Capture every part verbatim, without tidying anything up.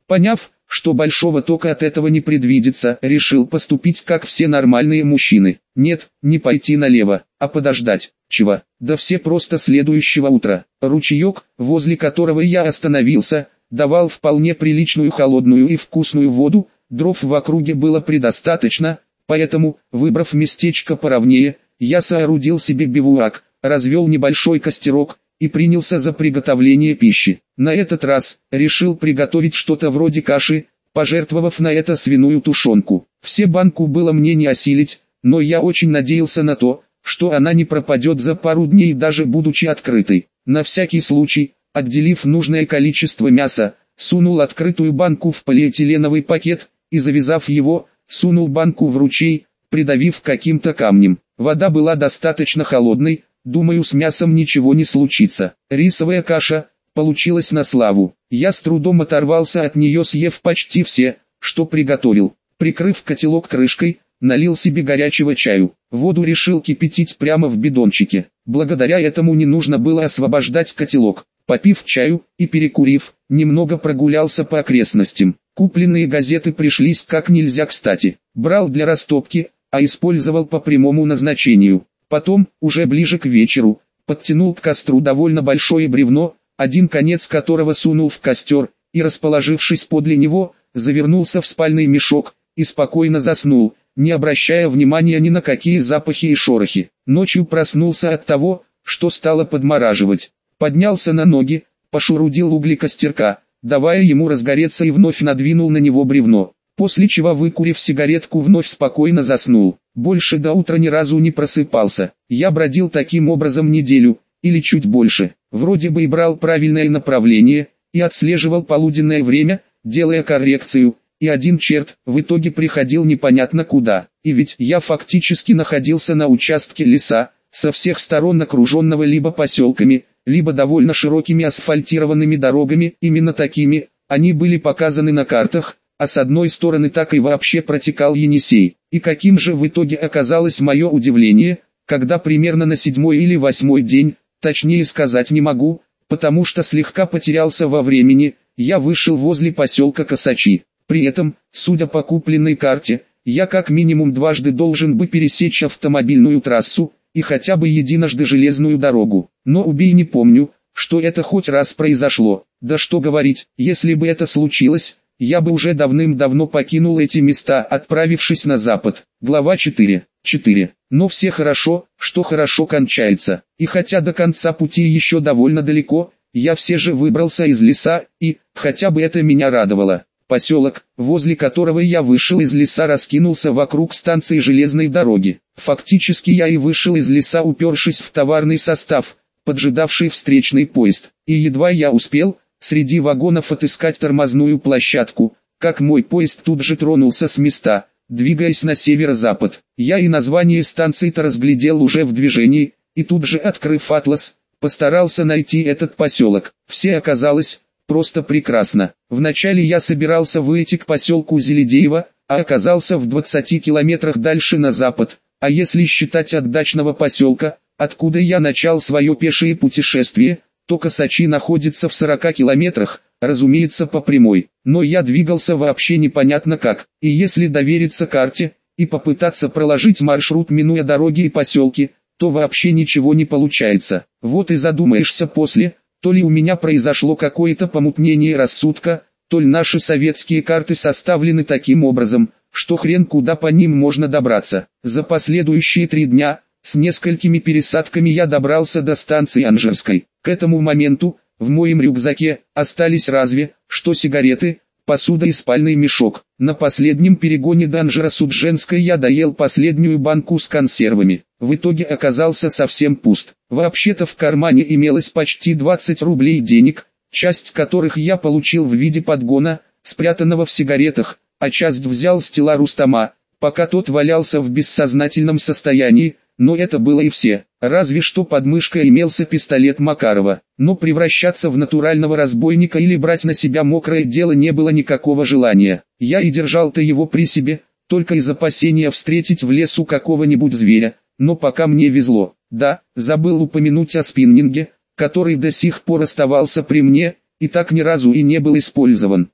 Поняв, что большого тока от этого не предвидится, решил поступить как все нормальные мужчины. Нет, не пойти налево, а подождать. Чего? Да все просто следующего утра. Ручеек, возле которого я остановился, давал вполне приличную холодную и вкусную воду, дров в округе было предостаточно, поэтому, выбрав местечко поровнее, я соорудил себе бивуак, развел небольшой костерок и принялся за приготовление пищи. На этот раз решил приготовить что-то вроде каши, пожертвовав на это свиную тушенку. Все банку было мне не осилить, но я очень надеялся на то, что она не пропадет за пару дней даже будучи открытой. На всякий случай, отделив нужное количество мяса, сунул открытую банку в полиэтиленовый пакет и, завязав его, сунул банку в ручей, придавив каким-то камнем. Вода была достаточно холодной, думаю, с мясом ничего не случится. Рисовая каша получилась на славу. Я с трудом оторвался от нее, съев почти все, что приготовил. Прикрыв котелок крышкой, налил себе горячего чаю. Воду решил кипятить прямо в бидончике. Благодаря этому не нужно было освобождать котелок. Попив чаю и перекурив, немного прогулялся по окрестностям. Купленные газеты пришлись как нельзя кстати. Брал для растопки, а использовал по прямому назначению. Потом, уже ближе к вечеру, подтянул к костру довольно большое бревно, один конец которого сунул в костер, и, расположившись подле него, завернулся в спальный мешок и спокойно заснул, не обращая внимания ни на какие запахи и шорохи. Ночью проснулся от того, что стало подмораживать. Поднялся на ноги, пошурудил угли костерка, давая ему разгореться, и вновь надвинул на него бревно. После чего, выкурив сигаретку, вновь спокойно заснул. Больше до утра ни разу не просыпался. Я бродил таким образом неделю, или чуть больше. Вроде бы и брал правильное направление, и отслеживал полуденное время, делая коррекцию, и один черт в итоге приходил непонятно куда. И ведь я фактически находился на участке леса, со всех сторон окруженного либо поселками, либо довольно широкими асфальтированными дорогами. Именно такими они были показаны на картах, а с одной стороны так и вообще протекал Енисей. И каким же в итоге оказалось мое удивление, когда примерно на седьмой или восьмой день, точнее сказать не могу, потому что слегка потерялся во времени, я вышел возле поселка Косачи. При этом, судя по купленной карте, я как минимум дважды должен бы пересечь автомобильную трассу, и хотя бы единожды железную дорогу. Но убей, не помню, что это хоть раз произошло. Да что говорить, если бы это случилось, я бы уже давным-давно покинул эти места, отправившись на запад. Глава четыре. четыре. Но все хорошо, что хорошо кончается. И хотя до конца пути еще довольно далеко, я все же выбрался из леса, и, хотя бы это меня радовало. Поселок, возле которого я вышел из леса, раскинулся вокруг станции железной дороги. Фактически я и вышел из леса, упершись в товарный состав, поджидавший встречный поезд. И едва я успел среди вагонов отыскать тормозную площадку, как мой поезд тут же тронулся с места, двигаясь на северо-запад. Я и название станции-то разглядел уже в движении, и тут же, открыв атлас, постарался найти этот поселок. Все оказалось просто прекрасно. Вначале я собирался выйти к поселку Зеледеево, а оказался в двадцати километрах дальше на запад, а если считать от дачного поселка, откуда я начал свое пешее путешествие, то Косачи находится в сорока километрах, разумеется по прямой, но я двигался вообще непонятно как, и если довериться карте, и попытаться проложить маршрут, минуя дороги и поселки, то вообще ничего не получается. Вот и задумаешься после, то ли у меня произошло какое-то помутнение рассудка, то ли наши советские карты составлены таким образом, что хрен куда по ним можно добраться. За последующие три дня, с несколькими пересадками, я добрался до станции Анжерской. К этому моменту, в моем рюкзаке, остались разве, что сигареты, посуда и спальный мешок. На последнем перегоне до Анжеро-Судженской я доел последнюю банку с консервами. В итоге оказался совсем пуст. Вообще-то в кармане имелось почти двадцать рублей денег, часть которых я получил в виде подгона, спрятанного в сигаретах, а часть взял с тела Рустама, пока тот валялся в бессознательном состоянии, но это было и все. Разве что под мышкой имелся пистолет Макарова. Но превращаться в натурального разбойника или брать на себя мокрое дело не было никакого желания. Я и держал-то его при себе, только из опасения встретить в лесу какого-нибудь зверя, но пока мне везло. Да, забыл упомянуть о спиннинге, который до сих пор оставался при мне, и так ни разу и не был использован.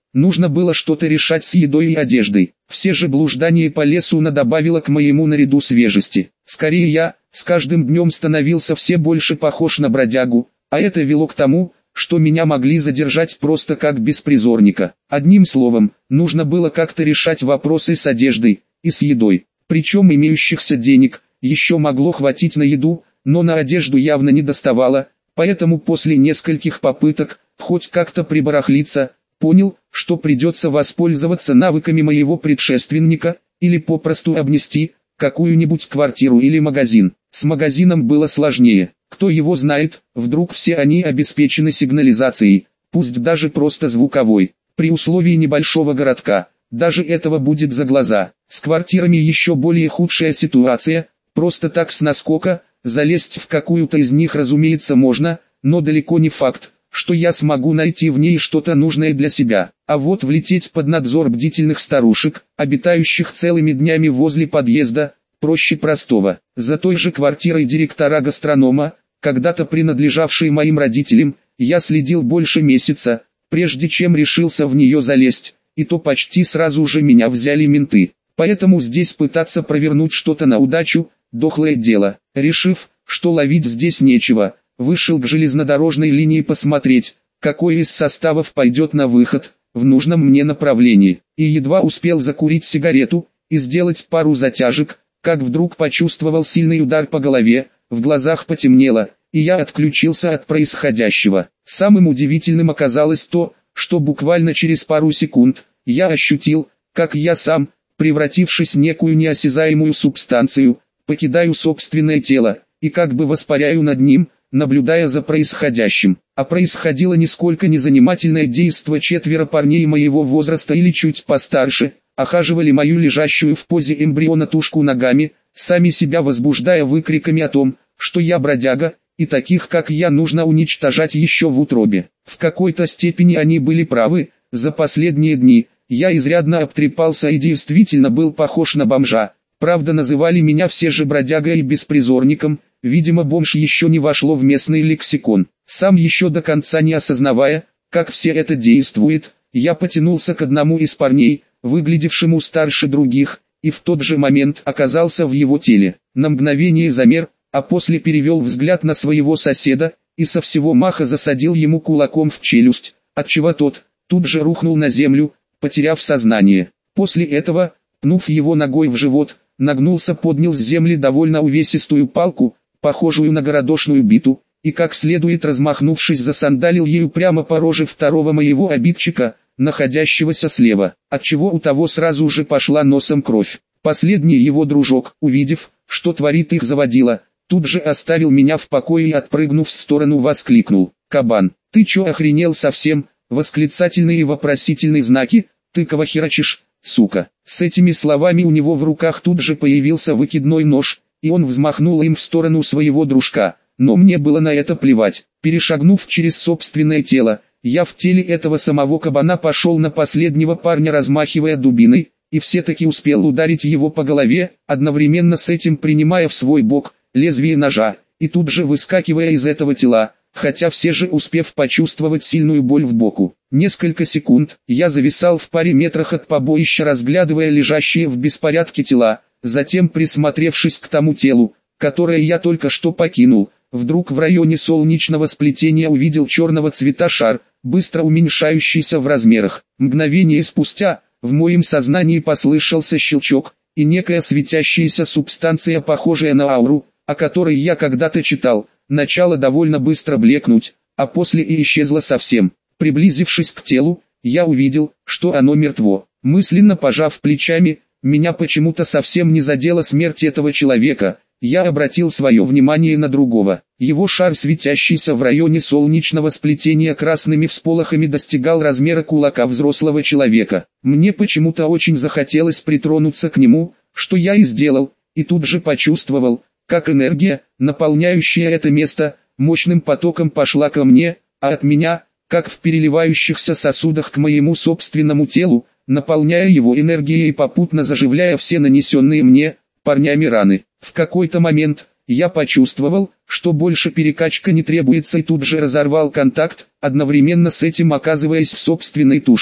нужно было что-то решать с едой и одеждой. Все же блуждания по лесу надобавило к моему наряду свежести. Скорее я, с каждым днем становился все больше похож на бродягу, а это вело к тому, что меня могли задержать просто как беспризорника. Одним словом, нужно было как-то решать вопросы с одеждой и с едой. Причем имеющихся денег еще могло хватить на еду, но на одежду явно не доставало, поэтому после нескольких попыток, хоть как-то прибарахлиться, понял, что придется воспользоваться навыками моего предшественника, или попросту обнести какую-нибудь квартиру или магазин. С магазином было сложнее. Кто его знает, вдруг все они обеспечены сигнализацией, пусть даже просто звуковой. При условии небольшого городка, даже этого будет за глаза. С квартирами еще более худшая ситуация, просто так с наскока, залезть в какую-то из них разумеется можно, но далеко не факт, что я смогу найти в ней что-то нужное для себя. А вот влететь под надзор бдительных старушек, обитающих целыми днями возле подъезда, проще простого. За той же квартирой директора гастронома, когда-то принадлежавшей моим родителям, я следил больше месяца, прежде чем решился в нее залезть, и то почти сразу же меня взяли менты. Поэтому здесь пытаться провернуть что-то на удачу – дохлое дело. Решив, что ловить здесь нечего, вышел к железнодорожной линии посмотреть, какой из составов пойдет на выход, в нужном мне направлении. И едва успел закурить сигарету и сделать пару затяжек, как вдруг почувствовал сильный удар по голове, в глазах потемнело, и я отключился от происходящего. Самым удивительным оказалось то, что буквально через пару секунд, я ощутил, как я сам, превратившись в некую неосязаемую субстанцию, покидаю собственное тело, и как бы воспаряю над ним, наблюдая за происходящим. А происходило нисколько не занимательное действо. Четверо парней моего возраста или чуть постарше, охаживали мою лежащую в позе эмбриона тушку ногами, сами себя возбуждая выкриками о том, что я бродяга, и таких как я нужно уничтожать еще в утробе. В какой-то степени они были правы. За последние дни я изрядно обтрепался и действительно был похож на бомжа. Правда, называли меня все же бродягой и беспризорником, видимо бомж еще не вошло в местный лексикон. Сам еще до конца не осознавая, как все это действует, я потянулся к одному из парней, выглядевшему старше других, и в тот же момент оказался в его теле. На мгновение замер, а после перевел взгляд на своего соседа, и со всего маха засадил ему кулаком в челюсть, отчего тот тут же рухнул на землю, потеряв сознание. После этого, пнув его ногой в живот, нагнулся, поднял с земли довольно увесистую палку, похожую на городошную биту, и как следует размахнувшись засандалил ею прямо по роже второго моего обидчика, находящегося слева, отчего у того сразу же пошла носом кровь. Последний его дружок, увидев, что творит их заводила, тут же оставил меня в покое и, отпрыгнув в сторону, воскликнул: «Кабан, ты чё, охренел совсем?» Восклицательные и вопросительные знаки: «Ты кого херачишь, сука?» С этими словами у него в руках тут же появился выкидной нож, и он взмахнул им в сторону своего дружка, но мне было на это плевать. Перешагнув через собственное тело, я в теле этого самого кабана пошел на последнего парня, размахивая дубиной, и все-таки успел ударить его по голове, одновременно с этим принимая в свой бок лезвие ножа, и тут же выскакивая из этого тела, хотя все же успев почувствовать сильную боль в боку. Несколько секунд я зависал в паре метрах от побоища, разглядывая лежащие в беспорядке тела, затем, присмотревшись к тому телу, которое я только что покинул, вдруг в районе солнечного сплетения увидел черного цвета шар, быстро уменьшающийся в размерах. Мгновение спустя в моем сознании послышался щелчок, и некая светящаяся субстанция, похожая на ауру, о которой я когда-то читал, начала довольно быстро блекнуть, а после и исчезла совсем. Приблизившись к телу, я увидел, что оно мертво. Мысленно пожав плечами, меня почему-то совсем не задела смерть этого человека. Я обратил свое внимание на другого. Его шар, светящийся в районе солнечного сплетения красными всполохами, достигал размера кулака взрослого человека. Мне почему-то очень захотелось притронуться к нему, что я и сделал, и тут же почувствовал, как энергия, наполняющая это место, мощным потоком пошла ко мне, а от меня, как в переливающихся сосудах, к моему собственному телу, наполняя его энергией и попутно заживляя все нанесенные мне парнями раны. В какой-то момент я почувствовал, что больше перекачка не требуется, и тут же разорвал контакт, одновременно с этим оказываясь в собственной тушке.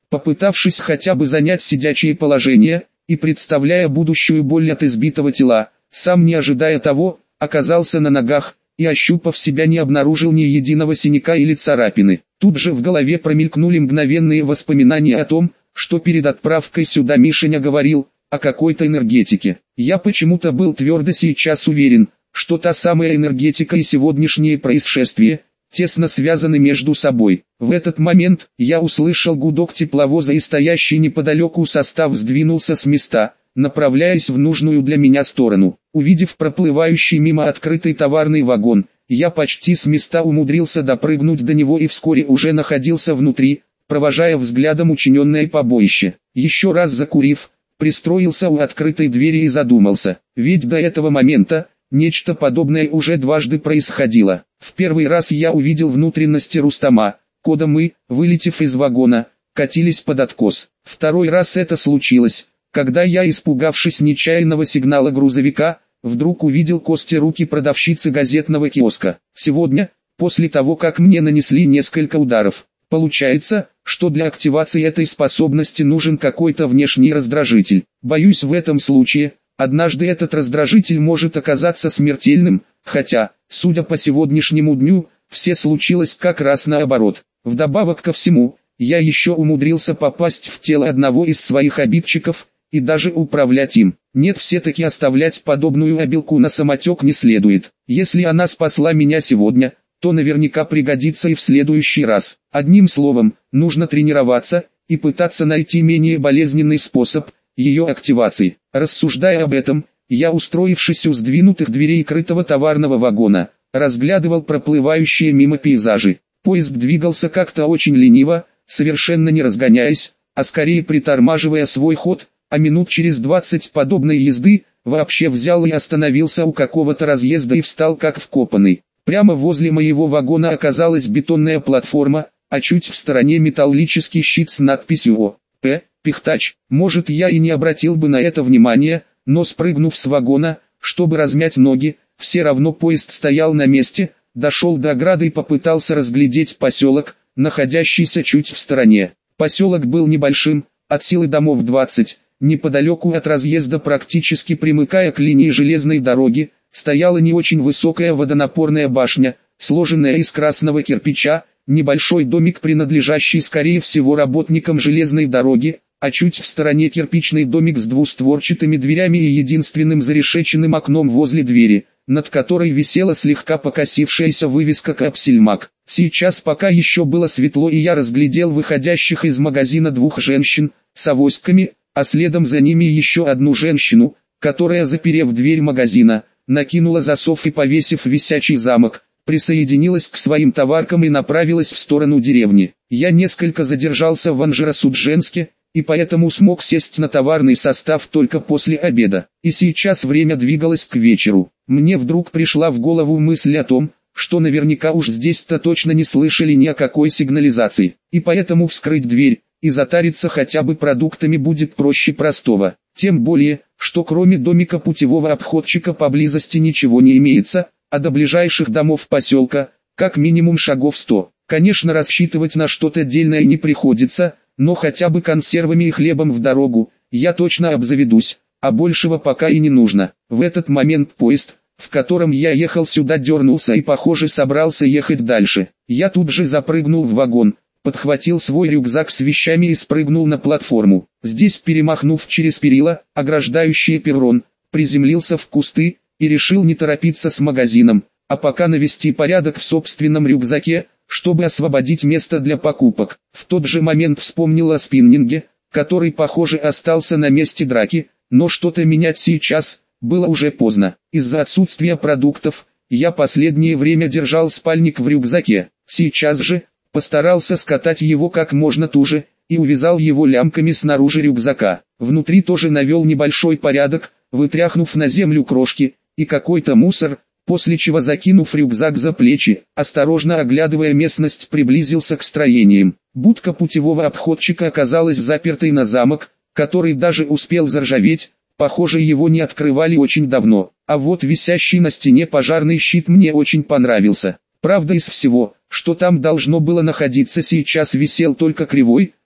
Попытавшись хотя бы занять сидячее положение, и представляя будущую боль от избитого тела, сам не ожидая того, оказался на ногах, и ощупав себя не обнаружил ни единого синяка или царапины. Тут же в голове промелькнули мгновенные воспоминания о том, что перед отправкой сюда Мишеня говорил о какой-то энергетике. Я почему-то был твердо сейчас уверен, что та самая энергетика и сегодняшнее происшествие тесно связаны между собой. В этот момент я услышал гудок тепловоза, и стоящий неподалеку состав сдвинулся с места, направляясь в нужную для меня сторону. Увидев проплывающий мимо открытый товарный вагон, я почти с места умудрился допрыгнуть до него и вскоре уже находился внутри, провожая взглядом учиненное побоище. Еще раз закурив, пристроился у открытой двери и задумался, ведь до этого момента нечто подобное уже дважды происходило. В первый раз я увидел внутренности Рустама, кода мы, вылетев из вагона, катились под откос. Второй раз это случилось, когда я, испугавшись нечаянного сигнала грузовика, вдруг увидел кости руки продавщицы газетного киоска. Сегодня, после того как мне нанесли несколько ударов, получается, что для активации этой способности нужен какой-то внешний раздражитель. Боюсь, в этом случае, однажды этот раздражитель может оказаться смертельным, хотя, судя по сегодняшнему дню, все случилось как раз наоборот. Вдобавок ко всему, я еще умудрился попасть в тело одного из своих обидчиков, и даже управлять им. Нет, все-таки оставлять подобную обилку на самотек не следует. Если она спасла меня сегодня, то наверняка пригодится и в следующий раз. Одним словом, нужно тренироваться и пытаться найти менее болезненный способ ее активации. Рассуждая об этом, я, устроившись у сдвинутых дверей крытого товарного вагона, разглядывал проплывающие мимо пейзажи. Поезд двигался как-то очень лениво, совершенно не разгоняясь, а скорее притормаживая свой ход, а минут через двадцать подобной езды вообще взял и остановился у какого-то разъезда и встал как вкопанный. Прямо возле моего вагона оказалась бетонная платформа, а чуть в стороне металлический щит с надписью «О П Пихтач». Может, я и не обратил бы на это внимания, но спрыгнув с вагона, чтобы размять ноги, все равно поезд стоял на месте, дошел до ограды и попытался разглядеть поселок, находящийся чуть в стороне. Поселок был небольшим, от силы домов двадцать, неподалеку от разъезда, практически примыкая к линии железной дороги, стояла не очень высокая водонапорная башня, сложенная из красного кирпича, небольшой домик, принадлежащий скорее всего работникам железной дороги, а чуть в стороне кирпичный домик с двустворчатыми дверями и единственным зарешеченным окном возле двери, над которой висела слегка покосившаяся вывеска «Капсельмак». Сейчас пока еще было светло, и я разглядел выходящих из магазина двух женщин с авоськами, а следом за ними еще одну женщину, которая, заперев дверь магазина, накинула засов и, повесив висячий замок, присоединилась к своим товаркам и направилась в сторону деревни. Я несколько задержался в Анжеро-Судженске, и поэтому смог сесть на товарный состав только после обеда. И сейчас время двигалось к вечеру. Мне вдруг пришла в голову мысль о том, что наверняка уж здесь-то точно не слышали ни о какой сигнализации, и поэтому вскрыть дверь и затариться хотя бы продуктами будет проще простого. Тем более, что кроме домика путевого обходчика поблизости ничего не имеется, а до ближайших домов поселка, как минимум шагов сто. Конечно, рассчитывать на что-то дельное не приходится, но хотя бы консервами и хлебом в дорогу я точно обзаведусь, а большего пока и не нужно. В этот момент поезд, в котором я ехал сюда, дернулся и, похоже, собрался ехать дальше. Я тут же запрыгнул в вагон, подхватил свой рюкзак с вещами и спрыгнул на платформу. Здесь, перемахнув через перила, ограждающие перрон, приземлился в кусты и решил не торопиться с магазином, а пока навести порядок в собственном рюкзаке, чтобы освободить место для покупок. В тот же момент вспомнил о спиннинге, который, похоже, остался на месте драки, но что-то менять сейчас было уже поздно. Из-за отсутствия продуктов я последнее время держал спальник в рюкзаке. Сейчас же постарался скатать его как можно туже и увязал его лямками снаружи рюкзака. Внутри тоже навел небольшой порядок, вытряхнув на землю крошки и какой-то мусор, после чего, закинув рюкзак за плечи, осторожно оглядывая местность, приблизился к строениям. Будка путевого обходчика оказалась запертой на замок, который даже успел заржаветь, похоже, его не открывали очень давно. А вот висящий на стене пожарный щит мне очень понравился. Правда, из всего, что там должно было находиться, сейчас висел только кривой,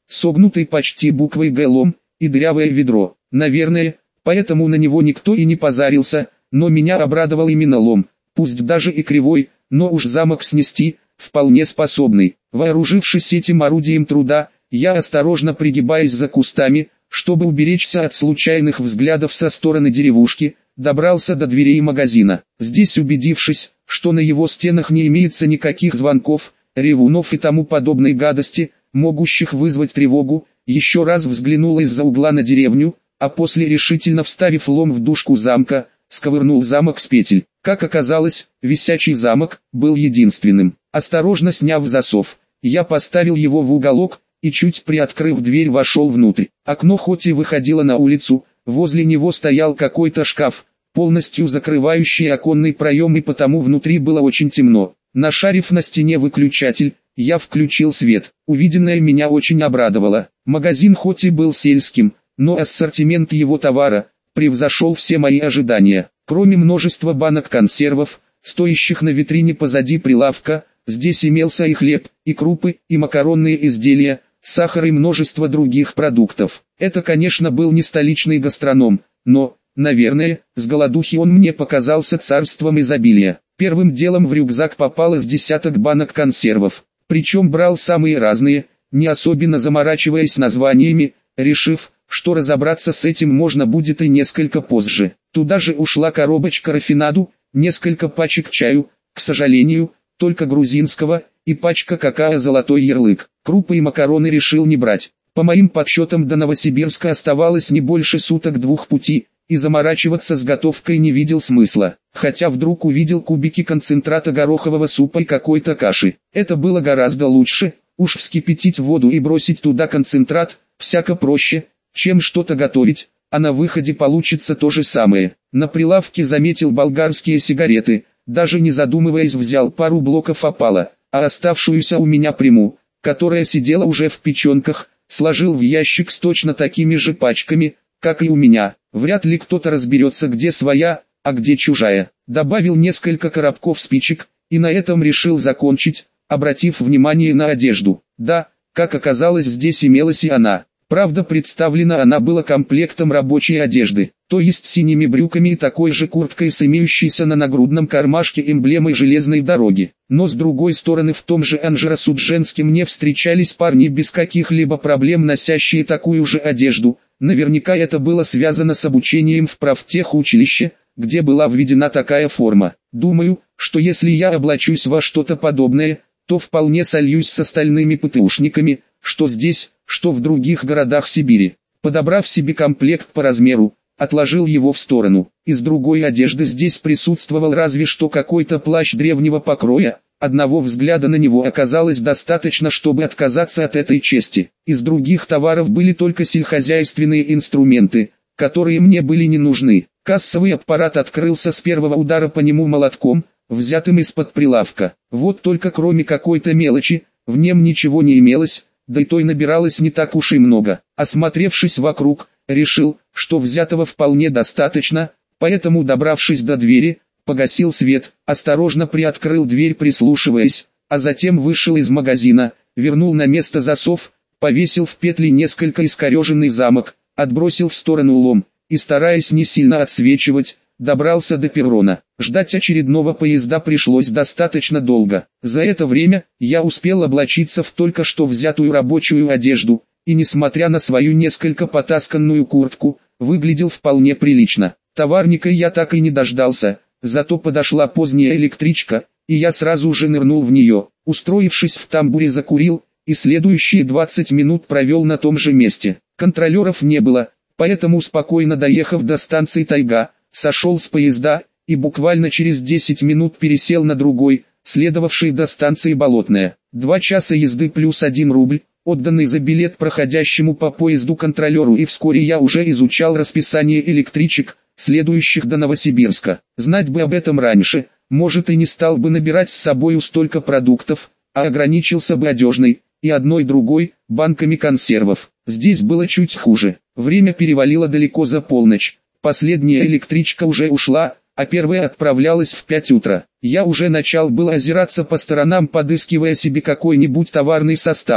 согнутый почти буквой «Г» лом и дырявое ведро. Наверное, поэтому на него никто и не позарился, но меня обрадовал именно лом, пусть даже и кривой, но уж замок снести, вполне способный. Вооружившись этим орудием труда, я осторожно пригибаясь за кустами, чтобы уберечься от случайных взглядов со стороны деревушки, добрался до дверей магазина. Здесь, убедившись, что на его стенах не имеется никаких звонков, ревунов и тому подобной гадости, могущих вызвать тревогу, еще раз взглянул из-за угла на деревню, а после, решительно вставив лом в дужку замка, сковырнул замок с петель. Как оказалось, висячий замок был единственным. Осторожно сняв засов, я поставил его в уголок и, чуть приоткрыв дверь, вошел внутрь. Окно хоть и выходило на улицу, возле него стоял какой-то шкаф, полностью закрывающий оконный проем, и потому внутри было очень темно. Нашарив на стене выключатель, я включил свет. Увиденное меня очень обрадовало. Магазин хоть и был сельским, но ассортимент его товара превзошел все мои ожидания. Кроме множества банок консервов, стоящих на витрине позади прилавка, здесь имелся и хлеб, и крупы, и макаронные изделия, сахар и множество других продуктов. Это, конечно, был не столичный гастроном, но, наверное, с голодухи он мне показался царством изобилия. Первым делом в рюкзак попало с десяток банок консервов, причем брал самые разные, не особенно заморачиваясь названиями, решив, что разобраться с этим можно будет и несколько позже. Туда же ушла коробочка рафинаду, несколько пачек чаю, к сожалению, только грузинского, и пачка какао «Золотой ярлык». Крупы и макароны решил не брать. По моим подсчетам, до Новосибирска оставалось не больше суток двух пути, и заморачиваться с готовкой не видел смысла. Хотя вдруг увидел кубики концентрата горохового супа и какой-то каши. Это было гораздо лучше, уж вскипятить воду и бросить туда концентрат, всяко проще, чем что-то готовить, а на выходе получится то же самое. На прилавке заметил болгарские сигареты, даже не задумываясь взял пару блоков опала, а оставшуюся у меня приму, которая сидела уже в печенках, сложил в ящик с точно такими же пачками, как и у меня. Вряд ли кто-то разберется, где своя, а где чужая. Добавил несколько коробков спичек, и на этом решил закончить, обратив внимание на одежду. Да, как оказалось, здесь имелась и она. Правда, представлена она была комплектом рабочей одежды, то есть синими брюками и такой же курткой с имеющейся на нагрудном кармашке эмблемой железной дороги. Но с другой стороны, в том же Анжеро-Судженске мне встречались парни без каких-либо проблем, носящие такую же одежду. Наверняка это было связано с обучением в профтехучилище, где была введена такая форма. Думаю, что если я облачусь во что-то подобное, то вполне сольюсь с остальными ПТУшниками, что здесь, что в других городах Сибири. Подобрав себе комплект по размеру, отложил его в сторону. Из другой одежды здесь присутствовал разве что какой-то плащ древнего покроя. Одного взгляда на него оказалось достаточно, чтобы отказаться от этой чести. Из других товаров были только сельскохозяйственные инструменты, которые мне были не нужны. Кассовый аппарат открылся с первого удара по нему молотком, взятым из-под прилавка. Вот только кроме какой-то мелочи, в нем ничего не имелось, да и той набиралось не так уж и много. Осмотревшись вокруг, решил, что взятого вполне достаточно, поэтому, добравшись до двери, погасил свет, осторожно приоткрыл дверь, прислушиваясь, а затем вышел из магазина, вернул на место засов, повесил в петли несколько искореженный замок, отбросил в сторону лом, и, стараясь не сильно отсвечивать, добрался до перрона. Ждать очередного поезда пришлось достаточно долго. За это время я успел облачиться в только что взятую рабочую одежду, и несмотря на свою несколько потасканную куртку, выглядел вполне прилично. Товарника я так и не дождался, зато подошла поздняя электричка, и я сразу же нырнул в нее. Устроившись в тамбуре, закурил, и следующие двадцать минут провел на том же месте. Контролеров не было, поэтому, спокойно доехав до станции Тайга, сошел с поезда, и буквально через десять минут пересел на другой, следовавший до станции Болотная. Два часа езды плюс один рубль, отданный за билет проходящему по поезду контролеру, и вскоре я уже изучал расписание электричек, следующих до Новосибирска. Знать бы об этом раньше, может, и не стал бы набирать с собою столько продуктов, а ограничился бы одежной, и одной-другой, банками консервов. Здесь было чуть хуже. Время перевалило далеко за полночь. Последняя электричка уже ушла, а первая отправлялась в пять утра. Я уже начал было озираться по сторонам, подыскивая себе какой-нибудь товарный состав,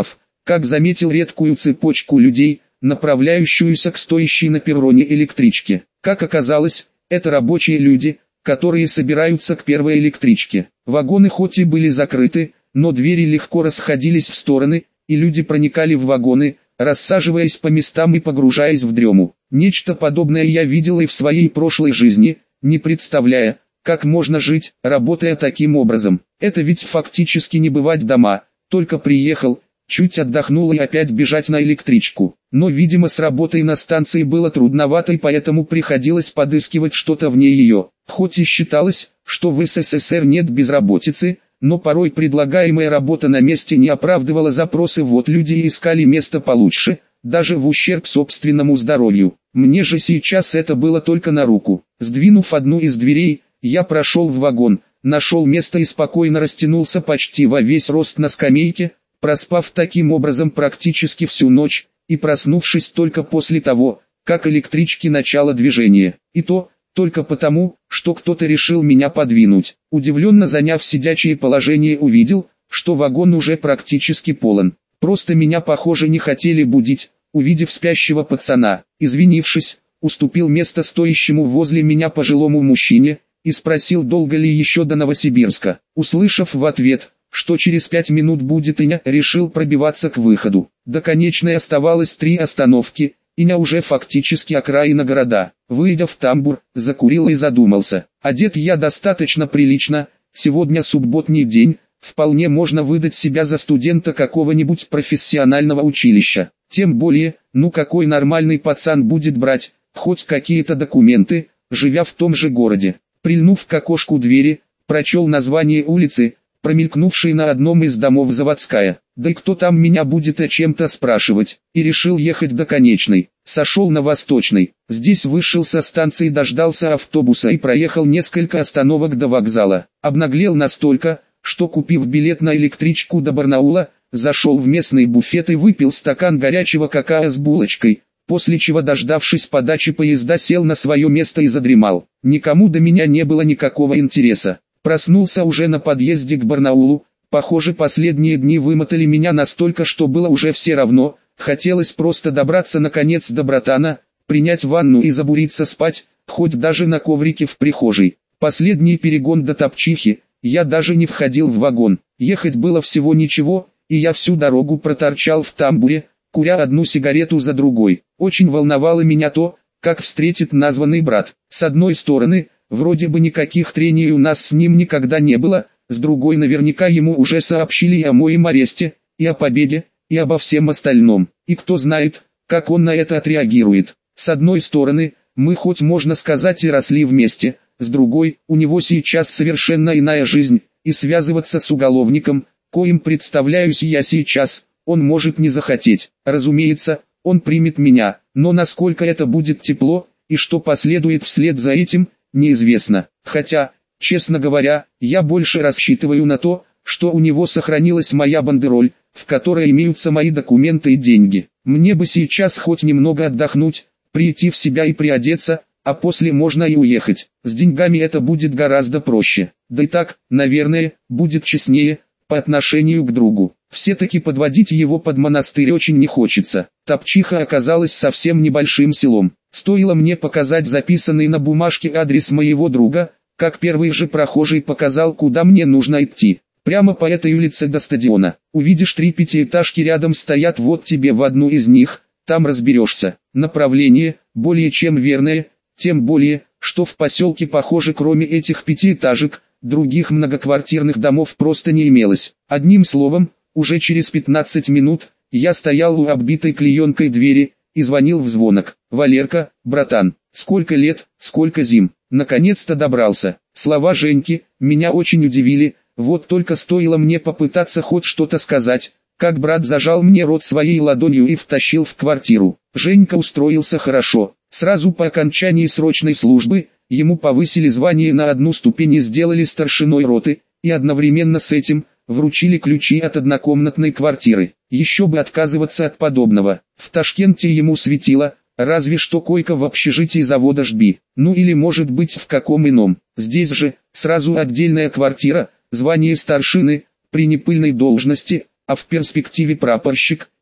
как заметил редкую цепочку людей, направляющуюся к стоящей на перроне электричке. Как оказалось, это рабочие люди, которые собираются к первой электричке. Вагоны хоть и были закрыты, но двери легко расходились в стороны, и люди проникали в вагоны, рассаживаясь по местам и погружаясь в дрему. Нечто подобное я видел и в своей прошлой жизни, не представляя, как можно жить, работая таким образом. Это ведь фактически не бывать дома, только приехал, чуть отдохнул и опять бежать на электричку. Но, видимо, с работой на станции было трудновато, и поэтому приходилось подыскивать что-то вне ее. Хоть и считалось, что в СССР нет безработицы, но порой предлагаемая работа на месте не оправдывала запросы, вот люди и искали место получше, даже в ущерб собственному здоровью. Мне же сейчас это было только на руку. Сдвинув одну из дверей, я прошел в вагон, нашел место и спокойно растянулся почти во весь рост на скамейке, проспав таким образом практически всю ночь, и проснувшись только после того, как электрички начало движение. И то, только потому, что кто-то решил меня подвинуть. Удивленно заняв сидячее положение, увидел, что вагон уже практически полон. Просто меня, похоже, не хотели будить, увидев спящего пацана. Извинившись, уступил место стоящему возле меня пожилому мужчине, и спросил, долго ли еще до Новосибирска. Услышав в ответ, что через пять минут будет Иня, решил пробиваться к выходу. До конечной оставалось три остановки, Иня уже фактически окраина города. Выйдя в тамбур, закурил и задумался. Одет я достаточно прилично, сегодня субботний день, вполне можно выдать себя за студента какого-нибудь профессионального училища. Тем более, ну какой нормальный пацан будет брать, хоть какие-то документы, живя в том же городе. Прильнув к окошку двери, прочел название улицы, промелькнувшей на одном из домов Заводская. Да и кто там меня будет о чем-то спрашивать, и решил ехать до конечной. Сошел на Восточной, здесь вышел со станции, дождался автобуса и проехал несколько остановок до вокзала. Обнаглел настолько, что, купив билет на электричку до Барнаула, зашел в местный буфет и выпил стакан горячего какао с булочкой, после чего, дождавшись подачи поезда, сел на свое место и задремал. Никому до меня не было никакого интереса. Проснулся уже на подъезде к Барнаулу. Похоже, последние дни вымотали меня настолько, что было уже все равно. Хотелось просто добраться наконец до братана, принять ванну и забуриться спать, хоть даже на коврике в прихожей. Последний перегон до Топчихи, я даже не входил в вагон. Ехать было всего ничего, и я всю дорогу проторчал в тамбуре, куря одну сигарету за другой. Очень волновало меня то, как встретит названный брат. С одной стороны, вроде бы никаких трений у нас с ним никогда не было, с другой, наверняка ему уже сообщили и о моем аресте, и о победе, и обо всем остальном. И кто знает, как он на это отреагирует. С одной стороны, мы, хоть можно сказать, и росли вместе, с другой, у него сейчас совершенно иная жизнь, и связываться с уголовником, коим представляюсь я сейчас, он может не захотеть. Разумеется, он примет меня, но насколько это будет тепло, и что последует вслед за этим, неизвестно. Хотя, честно говоря, я больше рассчитываю на то, что у него сохранилась моя бандероль, в которой имеются мои документы и деньги. Мне бы сейчас хоть немного отдохнуть, прийти в себя и приодеться, а после можно и уехать. С деньгами это будет гораздо проще. Да и так, наверное, будет честнее, по отношению к другу. Все-таки подводить его под монастырь очень не хочется. Топчиха оказалась совсем небольшим селом. Стоило мне показать записанный на бумажке адрес моего друга, как первый же прохожий показал, куда мне нужно идти. Прямо по этой улице до стадиона. Увидишь три пятиэтажки рядом стоят, вот тебе в одну из них, там разберешься. Направление, более чем верное, тем более, что в поселке, похоже, кроме этих пятиэтажек, других многоквартирных домов просто не имелось. Одним словом, уже через пятнадцать минут, я стоял у оббитой клеенкой двери, и звонил в звонок. «Валерка, братан, сколько лет, сколько зим». Наконец-то добрался. Слова Женьки меня очень удивили, вот только стоило мне попытаться хоть что-то сказать, как брат зажал мне рот своей ладонью и втащил в квартиру. Женька устроился хорошо. Сразу по окончании срочной службы, ему повысили звание на одну ступень и сделали старшиной роты, и одновременно с этим вручили ключи от однокомнатной квартиры. Еще бы отказываться от подобного. В Ташкенте ему светило, разве что койка в общежитии завода «Жби», ну или может быть в каком ином. Здесь же, сразу отдельная квартира, звание старшины, при непыльной должности, а в перспективе прапорщик,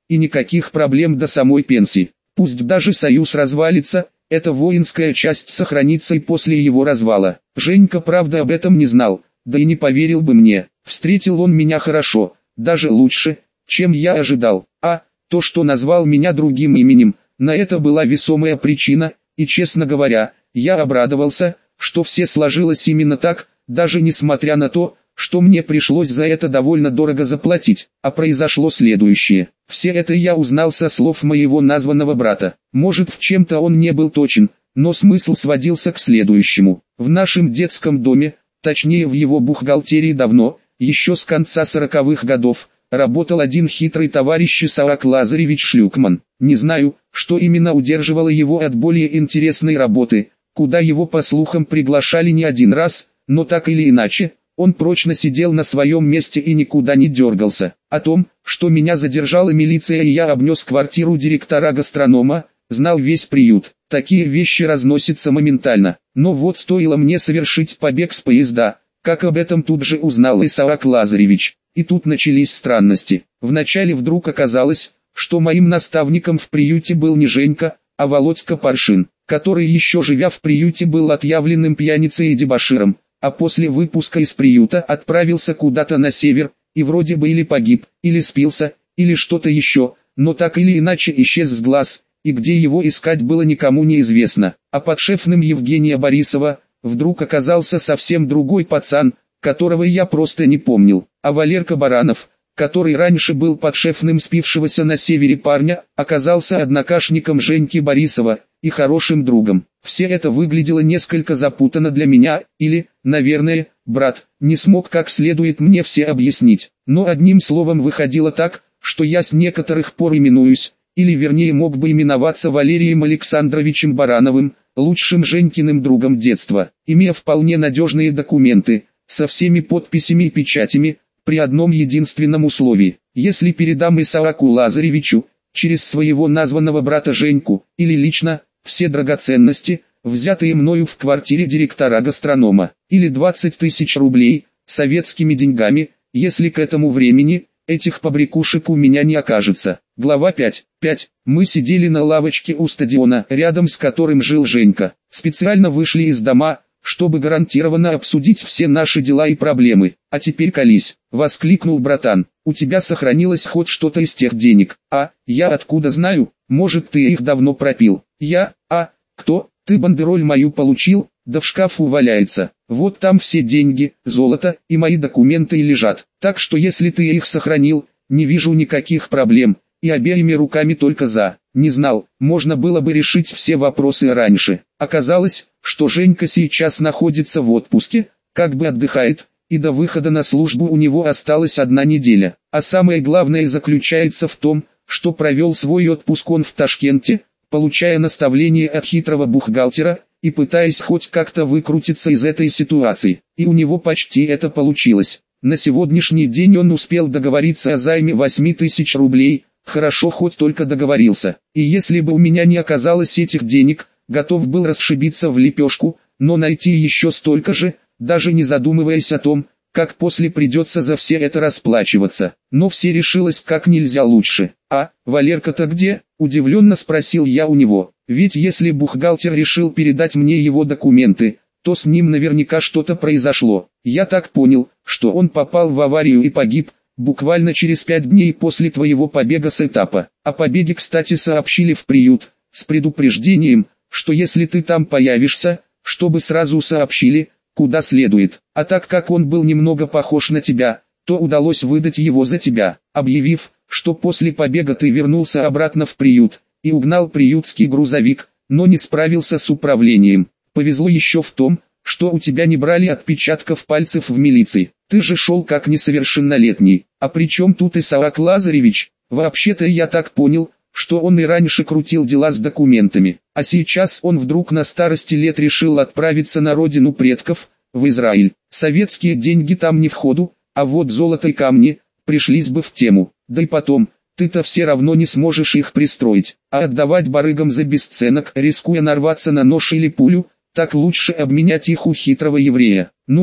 и никаких проблем до самой пенсии. Пусть даже союз развалится, эта воинская часть сохранится и после его развала. Женька правда об этом не знал, да и не поверил бы мне. Встретил он меня хорошо, даже лучше, чем я ожидал. А то, что назвал меня другим именем, на это была весомая причина, и, честно говоря, я обрадовался, что все сложилось именно так, даже несмотря на то, что мне пришлось за это довольно дорого заплатить. А произошло следующее. Все это я узнал со слов моего названного брата. Может, в чем-то он не был точен, но смысл сводился к следующему. В нашем детском доме, точнее в его бухгалтерии давно, еще с конца сороковых годов, работал один хитрый товарищ Исаак Лазаревич Шлюкман. Не знаю, что именно удерживало его от более интересной работы, куда его по слухам приглашали не один раз, но так или иначе, он прочно сидел на своем месте и никуда не дергался. О том, что меня задержала милиция и я обнес квартиру директора гастронома, знал весь приют. Такие вещи разносятся моментально. Но вот стоило мне совершить побег с поезда, как об этом тут же узнал Исаак Лазаревич. И тут начались странности. Вначале вдруг оказалось, что моим наставником в приюте был не Женька, а Володька Паршин, который еще живя в приюте был отъявленным пьяницей и дебоширом, а после выпуска из приюта отправился куда-то на север, и вроде бы или погиб, или спился, или что-то еще, но так или иначе исчез с глаз, и где его искать было никому неизвестно. А подшефным Евгения Борисова вдруг оказался совсем другой пацан, которого я просто не помнил. А Валерка Баранов, который раньше был подшефным спившегося на севере парня, оказался однокашником Женьки Борисова и хорошим другом. Все это выглядело несколько запутанно для меня, или, наверное, брат не смог как следует мне все объяснить. Но одним словом выходило так, что я с некоторых пор именуюсь, или вернее мог бы именоваться Валерием Александровичем Барановым, лучшим Женькиным другом детства, имея вполне надежные документы, со всеми подписями и печатями, при одном единственном условии: если передам Исааку Лазаревичу, через своего названного брата Женьку, или лично, все драгоценности, взятые мною в квартире директора гастронома, или двадцать тысяч рублей, советскими деньгами, если к этому времени, этих побрякушек у меня не окажется. Глава пять. пять. Мы сидели на лавочке у стадиона, рядом с которым жил Женька. Специально вышли из дома, чтобы гарантированно обсудить все наши дела и проблемы. А теперь колись, воскликнул братан, у тебя сохранилось хоть что-то из тех денег? А, я откуда знаю, может ты их давно пропил? Я, а, кто, ты бандероль мою получил, да в шкафу валяется. Вот там все деньги, золото и мои документы и лежат. Так что если ты их сохранил, не вижу никаких проблем, и обеими руками только за. Не знал, можно было бы решить все вопросы раньше. Оказалось, что Женька сейчас находится в отпуске, как бы отдыхает, и до выхода на службу у него осталась одна неделя. А самое главное заключается в том, что провел свой отпуск он в Ташкенте, получая наставления от хитрого бухгалтера, и пытаясь хоть как-то выкрутиться из этой ситуации. И у него почти это получилось. На сегодняшний день он успел договориться о займе восемь тысяч рублей, хорошо хоть только договорился. И если бы у меня не оказалось этих денег, готов был расшибиться в лепешку, но найти еще столько же, даже не задумываясь о том, как после придется за все это расплачиваться. Но все решилось как нельзя лучше. «А, Валерка-то где?» – удивленно спросил я у него. Ведь если бухгалтер решил передать мне его документы, то с ним наверняка что-то произошло. Я так понял, что он попал в аварию и погиб, буквально через пять дней после твоего побега с этапа. О побеге, кстати, сообщили в приют, с предупреждением, что если ты там появишься, чтобы сразу сообщили, куда следует. А так как он был немного похож на тебя, то удалось выдать его за тебя, объявив, что после побега ты вернулся обратно в приют, и угнал приютский грузовик, но не справился с управлением. Повезло еще в том, что у тебя не брали отпечатков пальцев в милиции. Ты же шел как несовершеннолетний. А при чем тут Исаак Лазаревич? Вообще-то я так понял, что он и раньше крутил дела с документами, а сейчас он вдруг на старости лет решил отправиться на родину предков, в Израиль. Советские деньги там не в ходу, а вот золото и камни пришлись бы в тему. Да и потом, ты-то все равно не сможешь их пристроить, а отдавать барыгам за бесценок, рискуя нарваться на нож или пулю, так лучше обменять их у хитрого еврея. Ну,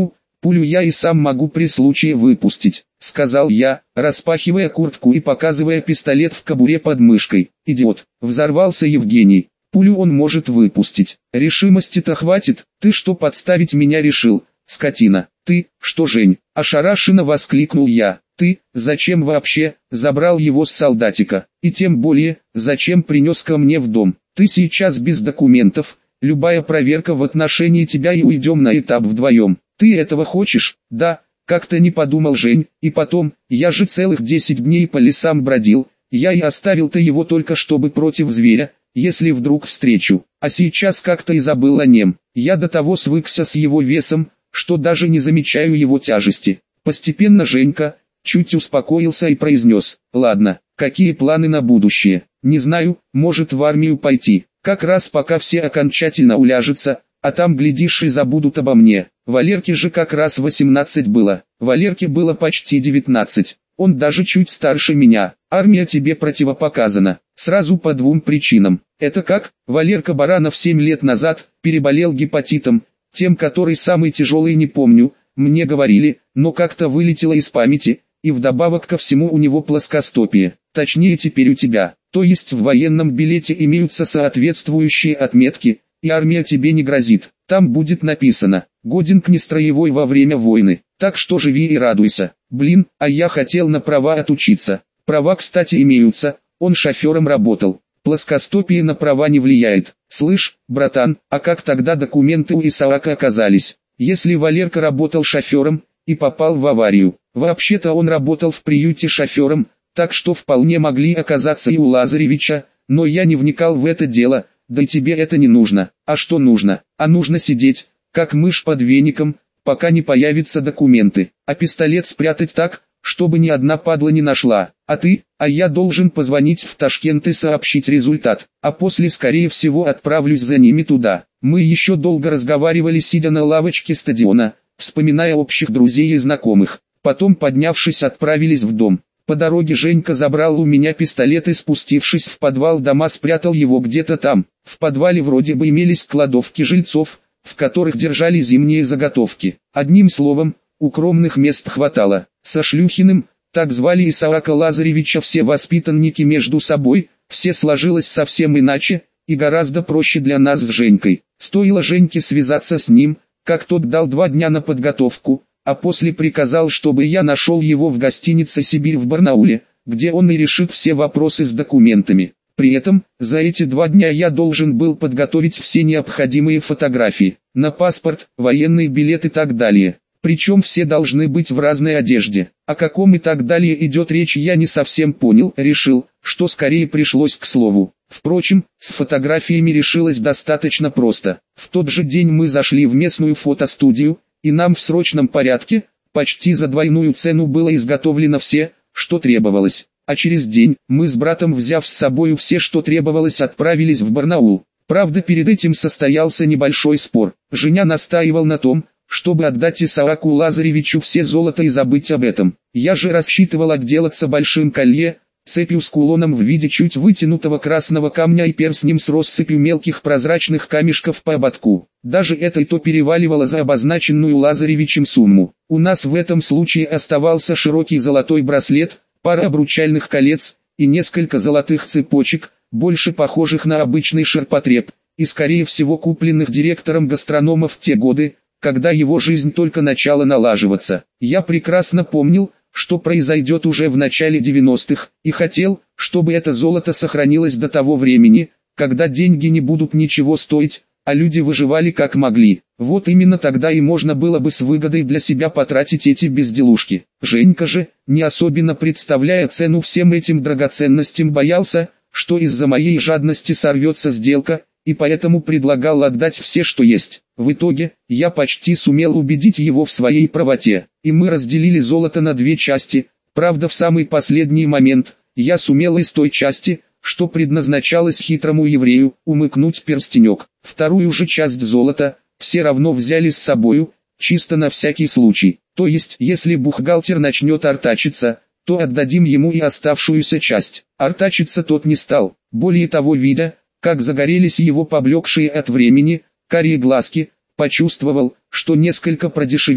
Пулю я и сам могу при случае выпустить, сказал я, распахивая куртку и показывая пистолет в кобуре под мышкой. Идиот, взорвался Евгений. Пулю он может выпустить. Решимости-то хватит. Ты что, подставить меня решил, скотина? Ты, что, Жень? Ошарашенно воскликнул я. Ты, зачем вообще, забрал его с солдатика? И тем более, зачем принес ко мне в дом? Ты сейчас без документов, любая проверка в отношении тебя и уйдем на этап вдвоем. Ты этого хочешь? Да, как-то не подумал Жень. И потом, я же целых десять дней по лесам бродил. Я и оставил-то его только чтобы против зверя, если вдруг встречу. А сейчас как-то и забыл о нем. Я до того свыкся с его весом, что даже не замечаю его тяжести. Постепенно Женька чуть успокоился и произнес: ладно, какие планы на будущее? Не знаю, может в армию пойти. Как раз пока все окончательно уляжутся, а там глядишь и забудут обо мне. Валерке же как раз восемнадцать было. Валерке было почти девятнадцать. Он даже чуть старше меня. Армия тебе противопоказана. Сразу по двум причинам. Это как? Валерка Баранов семь лет назад переболел гепатитом, тем, который самый тяжелый, не помню, мне говорили, но как-то вылетело из памяти, и вдобавок ко всему у него плоскостопие. Точнее теперь у тебя. То есть в военном билете имеются соответствующие отметки, и армия тебе не грозит. Там будет написано: годен к нестроевой во время войны. Так что живи и радуйся. Блин, а я хотел на права отучиться. Права, кстати, имеются, он шофером работал. Плоскостопие на права не влияет. Слышь, братан, а как тогда документы у Исаака оказались? Если Валерка работал шофером и попал в аварию. Вообще-то он работал в приюте шофером, так что вполне могли оказаться и у Лазаревича, но я не вникал в это дело. Да и тебе это не нужно. А что нужно? А нужно сидеть, как мышь под веником, пока не появятся документы. А пистолет спрятать так, чтобы ни одна падла не нашла. А ты? А я должен позвонить в Ташкент и сообщить результат. А после, скорее всего, отправлюсь за ними туда. Мы еще долго разговаривали, сидя на лавочке стадиона, вспоминая общих друзей и знакомых. Потом, поднявшись, отправились в дом. По дороге Женька забрал у меня пистолет и, спустившись в подвал дома, спрятал его где-то там. В подвале вроде бы имелись кладовки жильцов, в которых держали зимние заготовки. Одним словом, укромных мест хватало. Со Шлюхиным, так звали Исаака Лазаревича, все воспитанники между собой, все сложилось совсем иначе, и гораздо проще для нас с Женькой. Стоило Женьке связаться с ним, как тот дал два дня на подготовку, а после приказал, чтобы я нашел его в гостинице «Сибирь» в Барнауле, где он и решит все вопросы с документами. При этом, за эти два дня я должен был подготовить все необходимые фотографии, на паспорт, военный билет и так далее. Причем все должны быть в разной одежде. О каком и так далее идет речь, я не совсем понял, решил, что скорее пришлось к слову. Впрочем, с фотографиями решилось достаточно просто. В тот же день мы зашли в местную фотостудию, и нам в срочном порядке, почти за двойную цену, было изготовлено все, что требовалось. А через день, мы с братом, взяв с собой все, что требовалось, отправились в Барнаул. Правда, перед этим состоялся небольшой спор. Женя настаивал на том, чтобы отдать Исааку Лазаревичу все золото и забыть об этом. Я же рассчитывал отделаться большим колье, цепью с кулоном в виде чуть вытянутого красного камня и перстнем с россыпью мелких прозрачных камешков по ободку. Даже это и то переваливало за обозначенную Лазаревичем сумму. У нас в этом случае оставался широкий золотой браслет, пара обручальных колец и несколько золотых цепочек, больше похожих на обычный ширпотреб, и скорее всего купленных директором гастронома в те годы, когда его жизнь только начала налаживаться. Я прекрасно помнил, что произойдет уже в начале девяностых, и хотел, чтобы это золото сохранилось до того времени, когда деньги не будут ничего стоить, а люди выживали как могли. Вот именно тогда и можно было бы с выгодой для себя потратить эти безделушки. Женька же, не особенно представляя цену всем этим драгоценностям, боялся, что из-за моей жадности сорвется сделка, и поэтому предлагал отдать все, что есть. В итоге, я почти сумел убедить его в своей правоте, и мы разделили золото на две части. Правда, в самый последний момент, я сумел из той части, что предназначалось хитрому еврею, умыкнуть перстенек. Вторую же часть золота, все равно взяли с собою, чисто на всякий случай. То есть, если бухгалтер начнет артачиться, то отдадим ему и оставшуюся часть. Артачиться тот не стал, более того, видя, как загорелись его поблекшие от времени карие глазки, почувствовал, что несколько продешевил,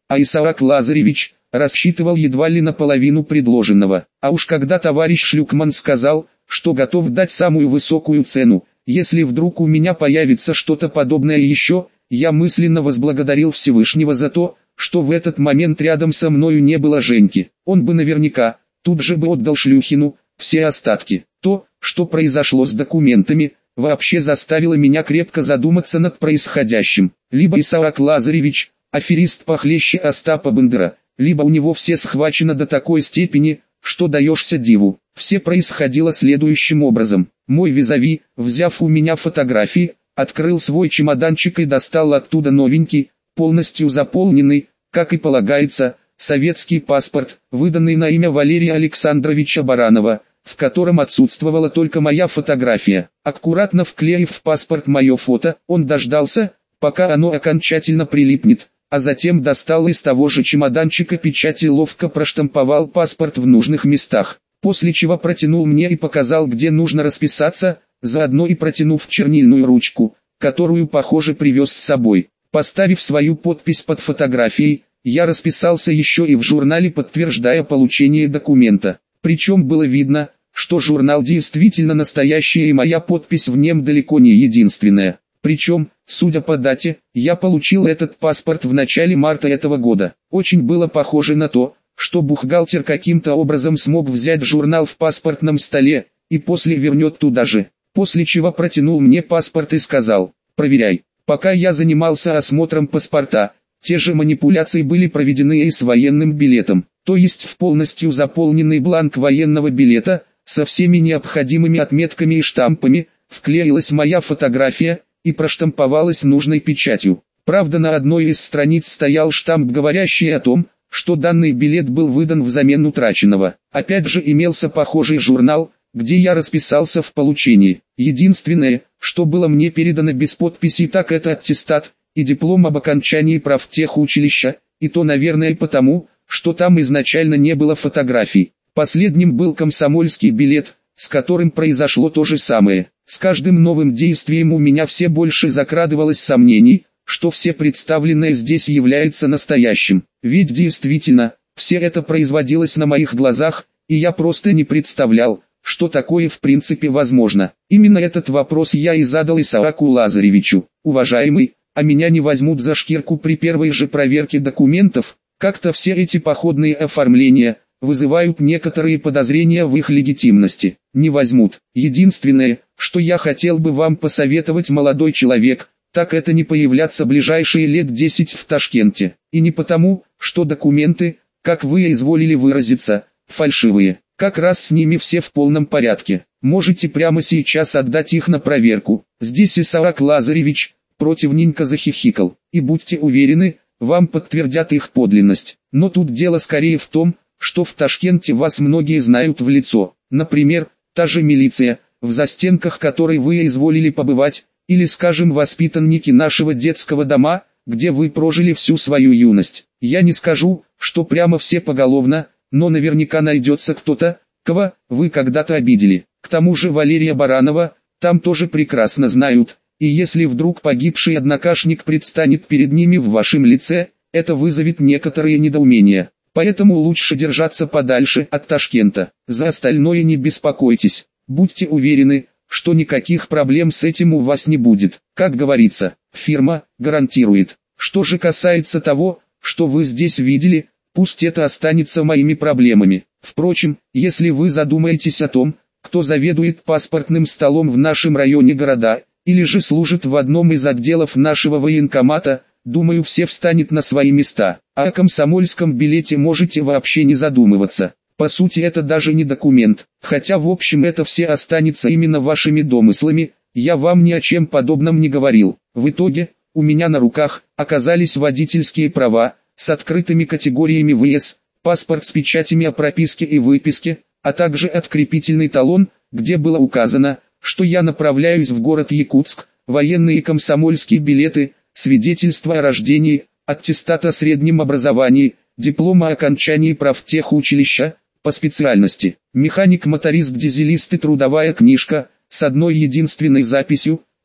а Исаак Лазаревич рассчитывал едва ли на половину предложенного. А уж когда товарищ Шлюкман сказал, что готов дать самую высокую цену, если вдруг у меня появится что-то подобное еще, я мысленно возблагодарил Всевышнего за то, что в этот момент рядом со мною не было Женьки. Он бы наверняка тут же бы отдал Шлюхину все остатки. То, что произошло с документами, вообще заставило меня крепко задуматься над происходящим. Либо Исаак Лазаревич – аферист похлеще Остапа Бендера, либо у него все схвачено до такой степени, что даешься диву. Все происходило следующим образом. Мой визави, взяв у меня фотографии, открыл свой чемоданчик и достал оттуда новенький, полностью заполненный, как и полагается, советский паспорт, выданный на имя Валерия Александровича Баранова, в котором отсутствовала только моя фотография. Аккуратно вклеив в паспорт мое фото, он дождался, пока оно окончательно прилипнет, а затем достал из того же чемоданчика печать и ловко проштамповал паспорт в нужных местах, после чего протянул мне и показал, где нужно расписаться, заодно и протянув чернильную ручку, которую, похоже, привез с собой. Поставив свою подпись под фотографией, я расписался еще и в журнале, подтверждая получение документа. Причем было видно, что журнал действительно настоящий и моя подпись в нем далеко не единственная. Причем, судя по дате, я получил этот паспорт в начале марта этого года. Очень было похоже на то, что бухгалтер каким-то образом смог взять журнал в паспортном столе, и после вернет туда же. После чего протянул мне паспорт и сказал: «Проверяй». Пока я занимался осмотром паспорта, те же манипуляции были проведены и с военным билетом, то есть в полностью заполненный бланк военного билета, со всеми необходимыми отметками и штампами, вклеилась моя фотография и проштамповалась нужной печатью. Правда, на одной из страниц стоял штамп, говорящий о том, что данный билет был выдан взамен утраченного. Опять же имелся похожий журнал, где я расписался в получении. Единственное, что было мне передано без подписи, так это аттестат и диплом об окончании профтехучилища, и то, наверное, потому, что там изначально не было фотографий. Последним был комсомольский билет, с которым произошло то же самое. С каждым новым действием у меня все больше закрадывалось сомнений, что все представленное здесь является настоящим. Ведь действительно, все это производилось на моих глазах, и я просто не представлял, что такое в принципе возможно. Именно этот вопрос я и задал Исааку Лазаревичу. «Уважаемый, а меня не возьмут за шкирку при первой же проверке документов?» Как-то все эти походные оформления вызывают некоторые подозрения в их легитимности. Не возьмут. Единственное, что я хотел бы вам посоветовать, молодой человек, так это не появляться ближайшие лет десять в Ташкенте. И не потому, что документы, как вы изволили выразиться, фальшивые. Как раз с ними все в полном порядке. Можете прямо сейчас отдать их на проверку. Здесь Исаак Лазаревич противненько захихикал. И будьте уверены, вам подтвердят их подлинность. Но тут дело скорее в том, что в Ташкенте вас многие знают в лицо. Например, та же милиция, в застенках которой вы изволили побывать, или, скажем, воспитанники нашего детского дома, где вы прожили всю свою юность. Я не скажу, что прямо все поголовно, но наверняка найдется кто-то, кого вы когда-то обидели. К тому же Валерия Баранова там тоже прекрасно знают, и если вдруг погибший однокашник предстанет перед ними в вашем лице, это вызовет некоторые недоумения. Поэтому лучше держаться подальше от Ташкента. За остальное не беспокойтесь. Будьте уверены, что никаких проблем с этим у вас не будет. Как говорится, фирма гарантирует. Что же касается того, что вы здесь видели, пусть это останется моими проблемами. Впрочем, если вы задумаетесь о том, кто заведует паспортным столом в нашем районе города, или же служит в одном из отделов нашего военкомата, думаю, все встанет на свои места. А о комсомольском билете можете вообще не задумываться. По сути, это даже не документ, хотя в общем это все останется именно вашими домыслами, я вам ни о чем подобном не говорил. В итоге, у меня на руках оказались водительские права, с открытыми категориями ВС, паспорт с печатями о прописке и выписке, а также открепительный талон, где было указано, что я направляюсь в город Якутск, военные и комсомольские билеты, свидетельство о рождении, аттестат о среднем образовании, диплом о окончании профтехучилища, по специальности, механик-моторист-дизелист и трудовая книжка, с одной единственной записью,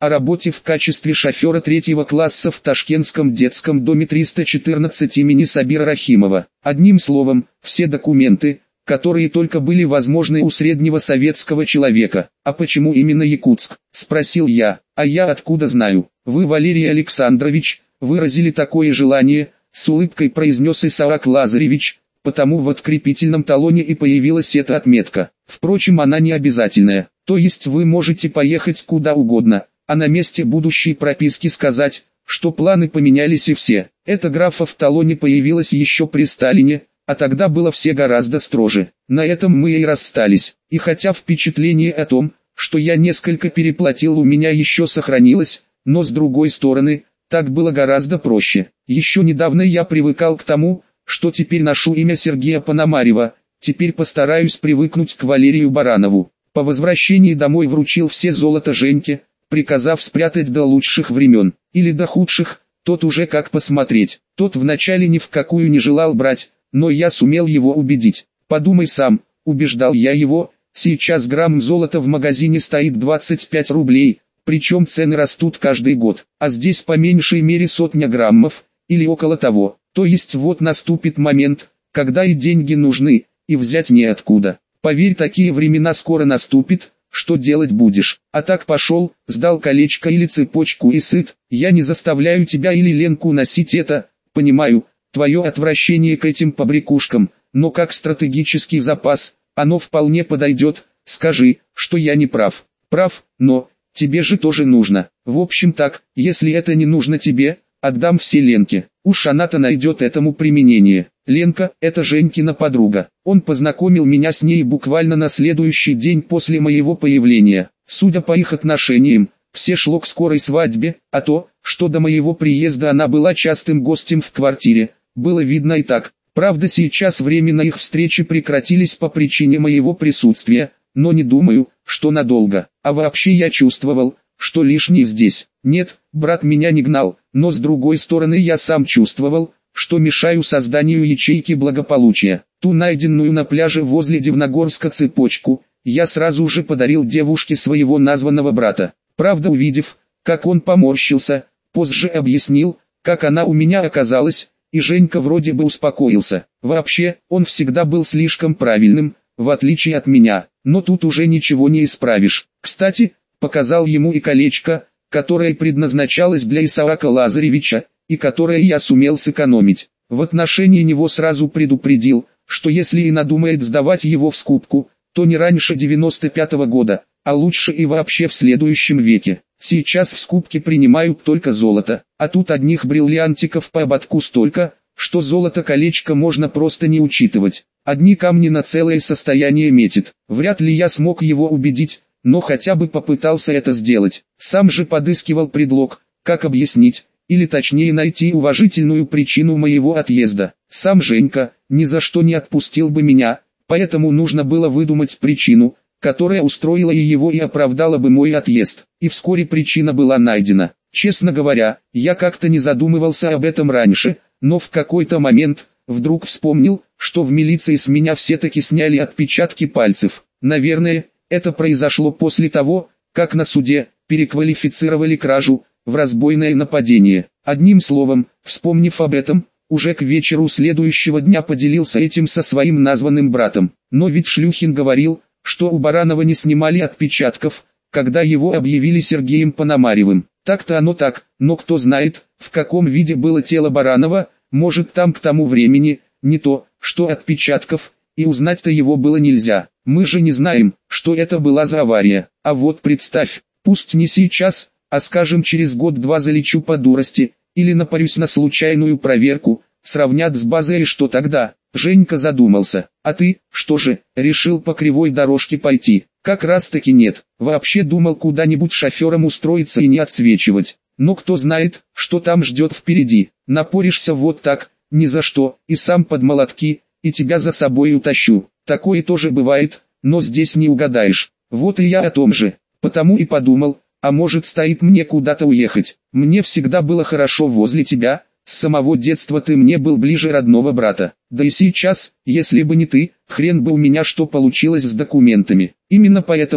о работе в качестве шофера третьего класса в Ташкентском детском доме триста четырнадцать имени Сабира Рахимова. Одним словом, все документы, которые только были возможны у среднего советского человека. «А почему именно Якутск?» – спросил я. «А я откуда знаю? Вы, Валерий Александрович, выразили такое желание», – с улыбкой произнес Исаак Лазаревич, «потому в открепительном талоне и появилась эта отметка. Впрочем, она не обязательная, то есть вы можете поехать куда угодно, а на месте будущей прописки сказать, что планы поменялись и все». Эта графа в талоне появилась еще при Сталине, а тогда было все гораздо строже. На этом мы и расстались, и хотя впечатление о том, что я несколько переплатил, у меня еще сохранилось, но с другой стороны, так было гораздо проще. Еще недавно я привыкал к тому, что теперь ношу имя Сергея Пономарева, теперь постараюсь привыкнуть к Валерию Баранову. По возвращении домой вручил все золото Женьке, приказав спрятать до лучших времен, или до худших, тот уже как посмотреть. Тот вначале ни в какую не желал брать, но я сумел его убедить. «Подумай сам», — убеждал я его, — «сейчас грамм золота в магазине стоит двадцать пять рублей, причем цены растут каждый год, а здесь по меньшей мере сотня граммов, или около того, то есть вот наступит момент, когда и деньги нужны, и взять неоткуда. Поверь, такие времена скоро наступит, что делать будешь? А так пошел, сдал колечко или цепочку и сыт. Я не заставляю тебя или Ленку носить это, понимаю, твое отвращение к этим побрякушкам, но как стратегический запас, оно вполне подойдет. Скажи, что я не прав». «Прав, но тебе же тоже нужно. В общем так, если это не нужно тебе, отдам все Ленке. Уж она-то найдет этому применение». Ленка – это Женькина подруга. Он познакомил меня с ней буквально на следующий день после моего появления. Судя по их отношениям, все шло к скорой свадьбе, а то, что до моего приезда она была частым гостем в квартире, было видно и так. Правда, сейчас временно их встречи прекратились по причине моего присутствия, но не думаю, что надолго. А вообще я чувствовал, что лишний здесь. Нет, брат меня не гнал, но с другой стороны я сам чувствовал, что мешаю созданию ячейки благополучия. Ту найденную на пляже возле Дивногорска цепочку, я сразу же подарил девушке своего названного брата. Правда, увидев, как он поморщился, позже объяснил, как она у меня оказалась, и Женька вроде бы успокоился. Вообще, он всегда был слишком правильным, в отличие от меня, но тут уже ничего не исправишь. Кстати, показал ему и колечко, которое предназначалось для Исаака Лазаревича, и которое я сумел сэкономить. В отношении него сразу предупредил, что если и надумает сдавать его в скупку, то не раньше девяносто пятого года, а лучше и вообще в следующем веке. Сейчас в скупке принимают только золото, а тут одних бриллиантиков по ободку столько, что золото-колечко можно просто не учитывать. Одни камни на целое состояние метит. Вряд ли я смог его убедить, но хотя бы попытался это сделать. Сам же подыскивал предлог, как объяснить, или точнее найти уважительную причину моего отъезда. Сам Женька ни за что не отпустил бы меня, поэтому нужно было выдумать причину, которая устроила и его и оправдала бы мой отъезд. И вскоре причина была найдена. Честно говоря, я как-то не задумывался об этом раньше, но в какой-то момент вдруг вспомнил, что в милиции с меня все-таки сняли отпечатки пальцев. Наверное, это произошло после того, как на суде переквалифицировали кражу в разбойное нападение. Одним словом, вспомнив об этом, уже к вечеру следующего дня поделился этим со своим названным братом. Но ведь Шлюхин говорил, что у Баранова не снимали отпечатков, когда его объявили Сергеем Пономаревым. Так-то оно так, но кто знает, в каком виде было тело Баранова, может там к тому времени, не то, что отпечатков, и узнать-то его было нельзя. Мы же не знаем, что это была за авария. А вот представь, пусть не сейчас, а скажем через год-два залечу по дурости, или напарюсь на случайную проверку, сравнят с базой, и что тогда? Женька задумался. А ты, что же, решил по кривой дорожке пойти? Как раз таки нет. Вообще думал куда-нибудь шофером устроиться и не отсвечивать. Но кто знает, что там ждет впереди. Напоришься вот так, ни за что, и сам под молотки, и тебя за собой утащу. Такое тоже бывает, но здесь не угадаешь. Вот и я о том же. Потому и подумал, а может стоит мне куда-то уехать. Мне всегда было хорошо возле тебя, с самого детства ты мне был ближе родного брата. Да и сейчас, если бы не ты, хрен бы у меня что получилось с документами. Именно поэтому,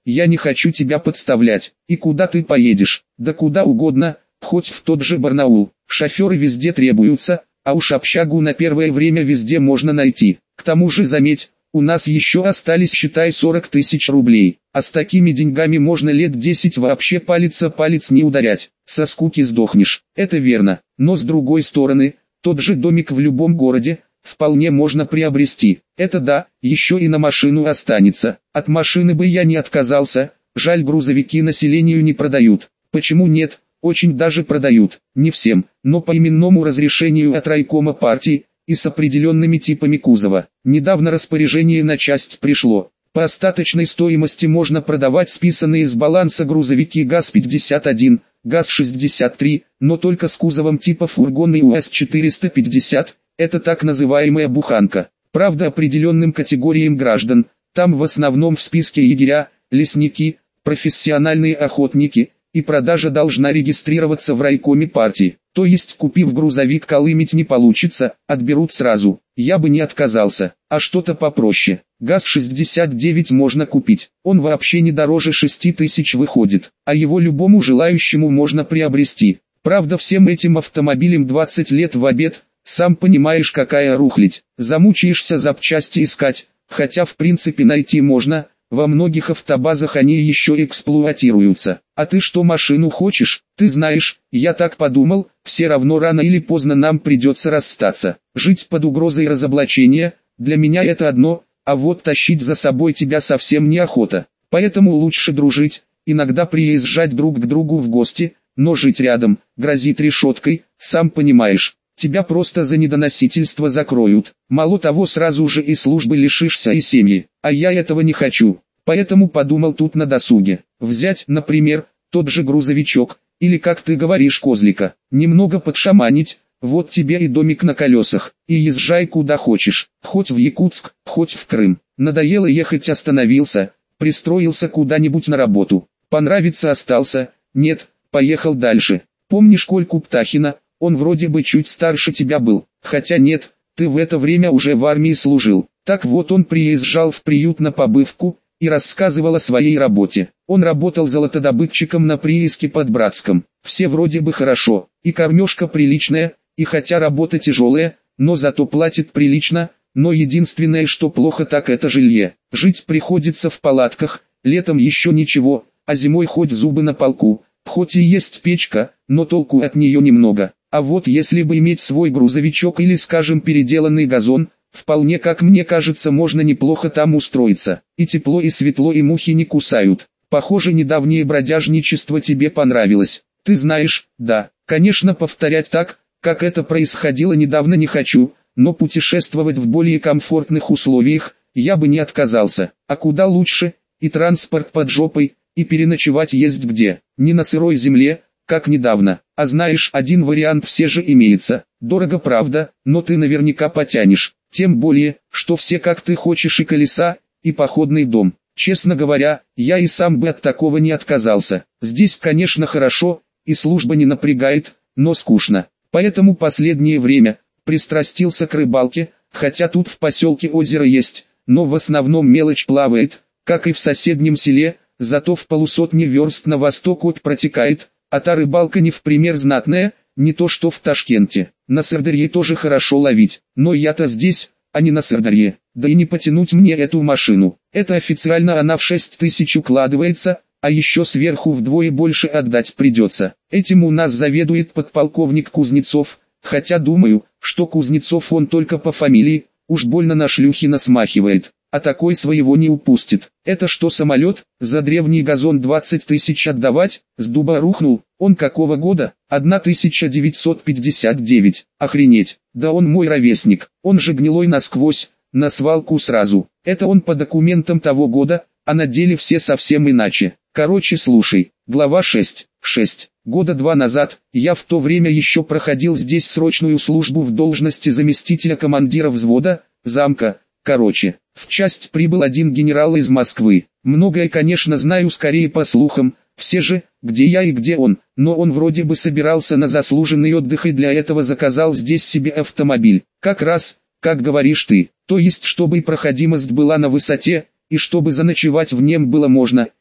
я не хочу тебя подставлять. И куда ты поедешь? Да куда угодно, хоть в тот же Барнаул. Шоферы везде требуются, а уж общагу на первое время везде можно найти. К тому же заметь, у нас еще остались считай сорок тысяч рублей, а с такими деньгами можно лет десять вообще палец о палец не ударять, со скуки сдохнешь. Это верно, но с другой стороны, тот же домик в любом городе вполне можно приобрести. Это да, еще и на машину останется. От машины бы я не отказался, жаль, грузовики населению не продают. Почему нет? Очень даже продают, не всем, но по именному разрешению от райкома партии и с определенными типами кузова. Недавно распоряжение на часть пришло. По остаточной стоимости можно продавать списанные с баланса грузовики ГАЗ пятьдесят один, ГАЗ шестьдесят три, но только с кузовом типа фургон и УАЗ четыреста пятьдесят, это так называемая буханка. Правда, определенным категориям граждан, там в основном в списке егеря, лесники, профессиональные охотники, и продажа должна регистрироваться в райкоме партии. То есть, купив грузовик, колымить не получится, отберут сразу. Я бы не отказался. А что-то попроще. ГАЗ шестьдесят девять можно купить. Он вообще не дороже шести тысяч выходит, а его любому желающему можно приобрести. Правда, всем этим автомобилям двадцать лет в обед, сам понимаешь, какая рухлядь. Замучаешься запчасти искать, хотя в принципе найти можно. Во многих автобазах они еще эксплуатируются. А ты что, машину хочешь? Ты знаешь, я так подумал, все равно рано или поздно нам придется расстаться. Жить под угрозой разоблачения, для меня это одно, а вот тащить за собой тебя совсем неохота. Поэтому лучше дружить, иногда приезжать друг к другу в гости, но жить рядом, грозит решеткой, сам понимаешь. Тебя просто за недоносительство закроют. Мало того, сразу же и службы лишишься, и семьи. А я этого не хочу. Поэтому подумал тут на досуге. Взять, например, тот же грузовичок, или как ты говоришь, козлика. Немного подшаманить, вот тебе и домик на колесах. И езжай куда хочешь. Хоть в Якутск, хоть в Крым. Надоело ехать, остановился. Пристроился куда-нибудь на работу. Понравится, остался. Нет, поехал дальше. Помнишь Кольку Птахина? Он вроде бы чуть старше тебя был, хотя нет, ты в это время уже в армии служил. Так вот, он приезжал в приют на побывку и рассказывал о своей работе. Он работал золотодобытчиком на прииске под Братском. Все вроде бы хорошо, и кормежка приличная, и хотя работа тяжелая, но зато платит прилично, но единственное, что плохо, так это жилье. Жить приходится в палатках, летом еще ничего, а зимой хоть зубы на полку, хоть и есть печка, но толку от нее немного. А вот если бы иметь свой грузовичок или, скажем, переделанный газон, вполне, как мне кажется, можно неплохо там устроиться. И тепло, и светло, и мухи не кусают. Похоже, недавнее бродяжничество тебе понравилось. Ты знаешь, да, конечно, повторять так, как это происходило недавно, не хочу, но путешествовать в более комфортных условиях я бы не отказался. А куда лучше, и транспорт под жопой, и переночевать есть где, не на сырой земле, как недавно. А знаешь, один вариант все же имеется. Дорого, правда, но ты наверняка потянешь. Тем более, что все как ты хочешь, и колеса, и походный дом. Честно говоря, я и сам бы от такого не отказался. Здесь, конечно, хорошо, и служба не напрягает, но скучно. Поэтому последнее время пристрастился к рыбалке, хотя тут в поселке озеро есть, но в основном мелочь плавает, как и в соседнем селе, зато в полусотне верст на восток от протекает. А та рыбалка не в пример знатная, не то что в Ташкенте. На Сырдарье тоже хорошо ловить, но я-то здесь, а не на Сырдарье. Да и не потянуть мне эту машину. Это официально она в шесть тысяч укладывается, а еще сверху вдвое больше отдать придется. Этим у нас заведует подполковник Кузнецов, хотя думаю, что Кузнецов он только по фамилии, уж больно на Шлюхина смахивает. А такой своего не упустит. Это что, самолет? За древний газон двадцать тысяч отдавать? С дуба рухнул? Он какого года? тысяча девятьсот пятьдесят девять. Охренеть. Да он мой ровесник. Он же гнилой насквозь. На свалку сразу. Это он по документам того года, а на деле все совсем иначе. Короче, слушай. Глава шесть. шесть. Года два назад, я в то время еще проходил здесь срочную службу в должности заместителя командира взвода, замка. Короче, в часть прибыл один генерал из Москвы. Многое, конечно, знаю скорее по слухам, все же, где я и где он, но он вроде бы собирался на заслуженный отдых и для этого заказал здесь себе автомобиль. Как раз, как говоришь ты, то есть чтобы и проходимость была на высоте, и чтобы заночевать в нем было можно,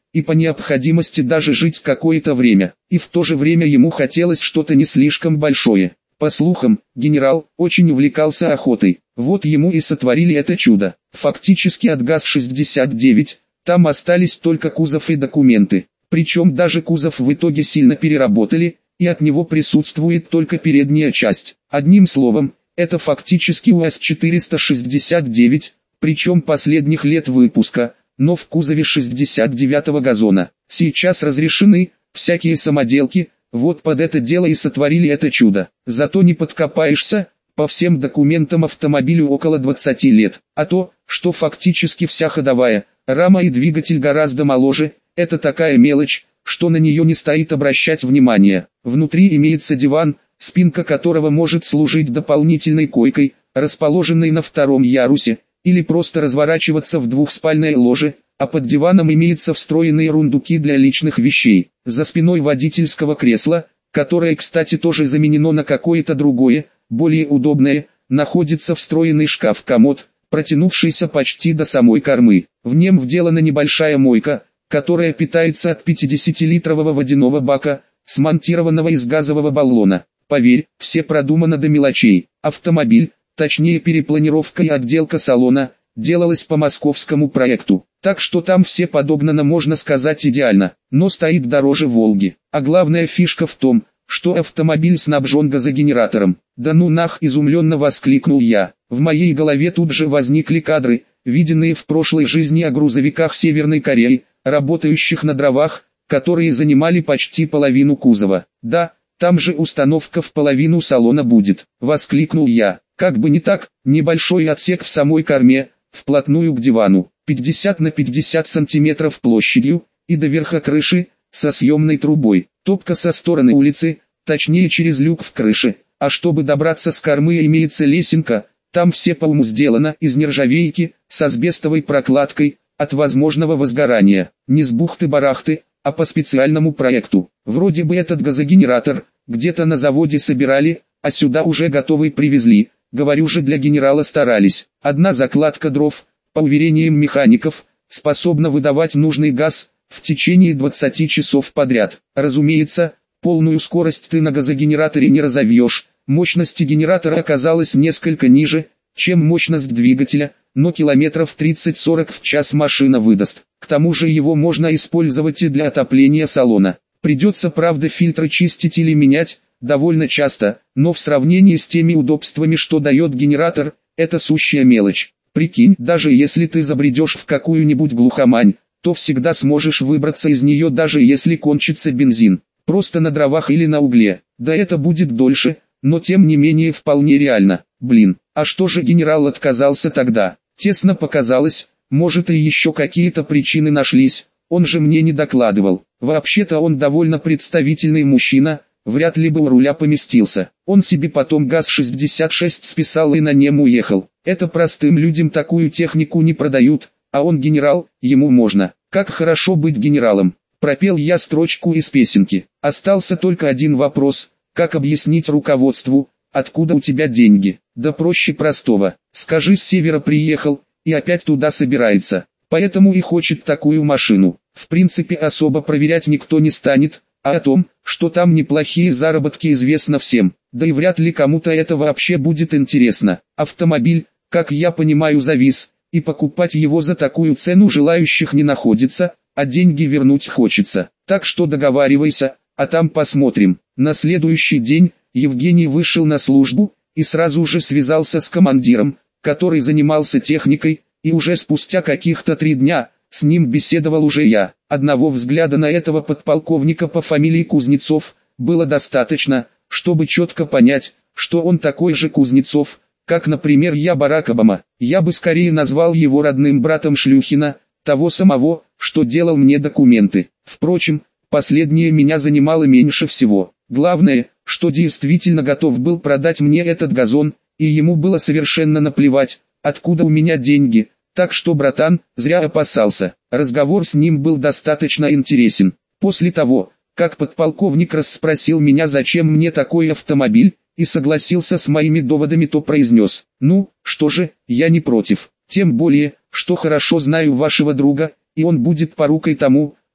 и по необходимости даже жить какое-то время. И в то же время ему хотелось что-то не слишком большое. По слухам, генерал очень увлекался охотой. Вот ему и сотворили это чудо. Фактически от ГАЗ шестьдесят девять, там остались только кузов и документы. Причем даже кузов в итоге сильно переработали, и от него присутствует только передняя часть. Одним словом, это фактически УАЗ четыреста шестьдесят девять, причем последних лет выпуска, но в кузове шестьдесят девятого газона. Сейчас разрешены всякие самоделки, вот под это дело и сотворили это чудо. Зато не подкопаешься, по всем документам автомобилю около двадцати лет. А то, что фактически вся ходовая, рама и двигатель гораздо моложе, это такая мелочь, что на нее не стоит обращать внимания. Внутри имеется диван, спинка которого может служить дополнительной койкой, расположенной на втором ярусе, или просто разворачиваться в двухспальное ложе, а под диваном имеются встроенные рундуки для личных вещей. За спиной водительского кресла, которое, кстати, тоже заменено на какое-то другое, более удобное, находится встроенный шкаф-комод, протянувшийся почти до самой кормы. В нем вделана небольшая мойка, которая питается от пятидесятилитрового водяного бака, смонтированного из газового баллона. Поверь, все продумано до мелочей. Автомобиль, точнее перепланировка и отделка салона, делалась по московскому проекту. Так что там все подогнано, можно сказать, идеально, но стоит дороже Волги. А главная фишка в том, что автомобиль снабжен газогенератором. Да ну нах, изумленно воскликнул я. В моей голове тут же возникли кадры, виденные в прошлой жизни о грузовиках Северной Кореи, работающих на дровах, которые занимали почти половину кузова. Да, там же установка в половину салона будет, воскликнул я. Как бы не так, небольшой отсек в самой корме, вплотную к дивану, пятьдесят на пятьдесят сантиметров площадью, и до верха крыши, со съемной трубой, топка со стороны улицы, точнее через люк в крыше, а чтобы добраться с кормы имеется лесенка, там все по уму сделано из нержавейки, с асбестовой прокладкой, от возможного возгорания, не с бухты-барахты, а по специальному проекту. Вроде бы этот газогенератор, где-то на заводе собирали, а сюда уже готовый привезли. Говорю же, для генерала старались. Одна закладка дров, по уверениям механиков, способна выдавать нужный газ в течение двадцати часов подряд. Разумеется, полную скорость ты на газогенераторе не разовьешь. Мощность генератора оказалась несколько ниже, чем мощность двигателя, но километров тридцать-сорок в час машина выдаст. К тому же его можно использовать и для отопления салона. Придется, правда, фильтры чистить или менять довольно часто, но в сравнении с теми удобствами, что дает генератор, это сущая мелочь. Прикинь, даже если ты забредешь в какую-нибудь глухомань, то всегда сможешь выбраться из нее, даже если кончится бензин. Просто на дровах или на угле. Да это будет дольше, но тем не менее вполне реально. Блин, а что же генерал отказался тогда? Тесно показалось, может и еще какие-то причины нашлись, он же мне не докладывал. Вообще-то он довольно представительный мужчина, вряд ли бы у руля поместился. Он себе потом ГАЗ шестьдесят шесть списал и на нем уехал. Это простым людям такую технику не продают, а он генерал, ему можно. Как хорошо быть генералом. Пропел я строчку из песенки. Остался только один вопрос, как объяснить руководству, откуда у тебя деньги? Да проще простого. Скажи, с севера приехал, и опять туда собирается. Поэтому и хочет такую машину. В принципе, особо проверять никто не станет, а о том, что там неплохие заработки, известно всем. Да и вряд ли кому-то это вообще будет интересно. Автомобиль, как я понимаю, завис, и покупать его за такую цену желающих не находится, а деньги вернуть хочется. Так что договаривайся, а там посмотрим. На следующий день Евгений вышел на службу и сразу же связался с командиром, который занимался техникой, и уже спустя каких-то три дня с ним беседовал уже я. Одного взгляда на этого подполковника по фамилии Кузнецов было достаточно, чтобы четко понять, что он такой же Кузнецов, как, например, я, Барак Обама. Я бы скорее назвал его родным братом Шлюхина, того самого, что делал мне документы. Впрочем, последнее меня занимало меньше всего. Главное, что действительно готов был продать мне этот газон, и ему было совершенно наплевать, откуда у меня деньги. Так что, братан, зря опасался. Разговор с ним был достаточно интересен. После того, как подполковник расспросил меня, зачем мне такой автомобиль, и согласился с моими доводами, то произнес: «Ну, что же, я не против. Тем более, что хорошо знаю вашего друга, и он будет порукой тому,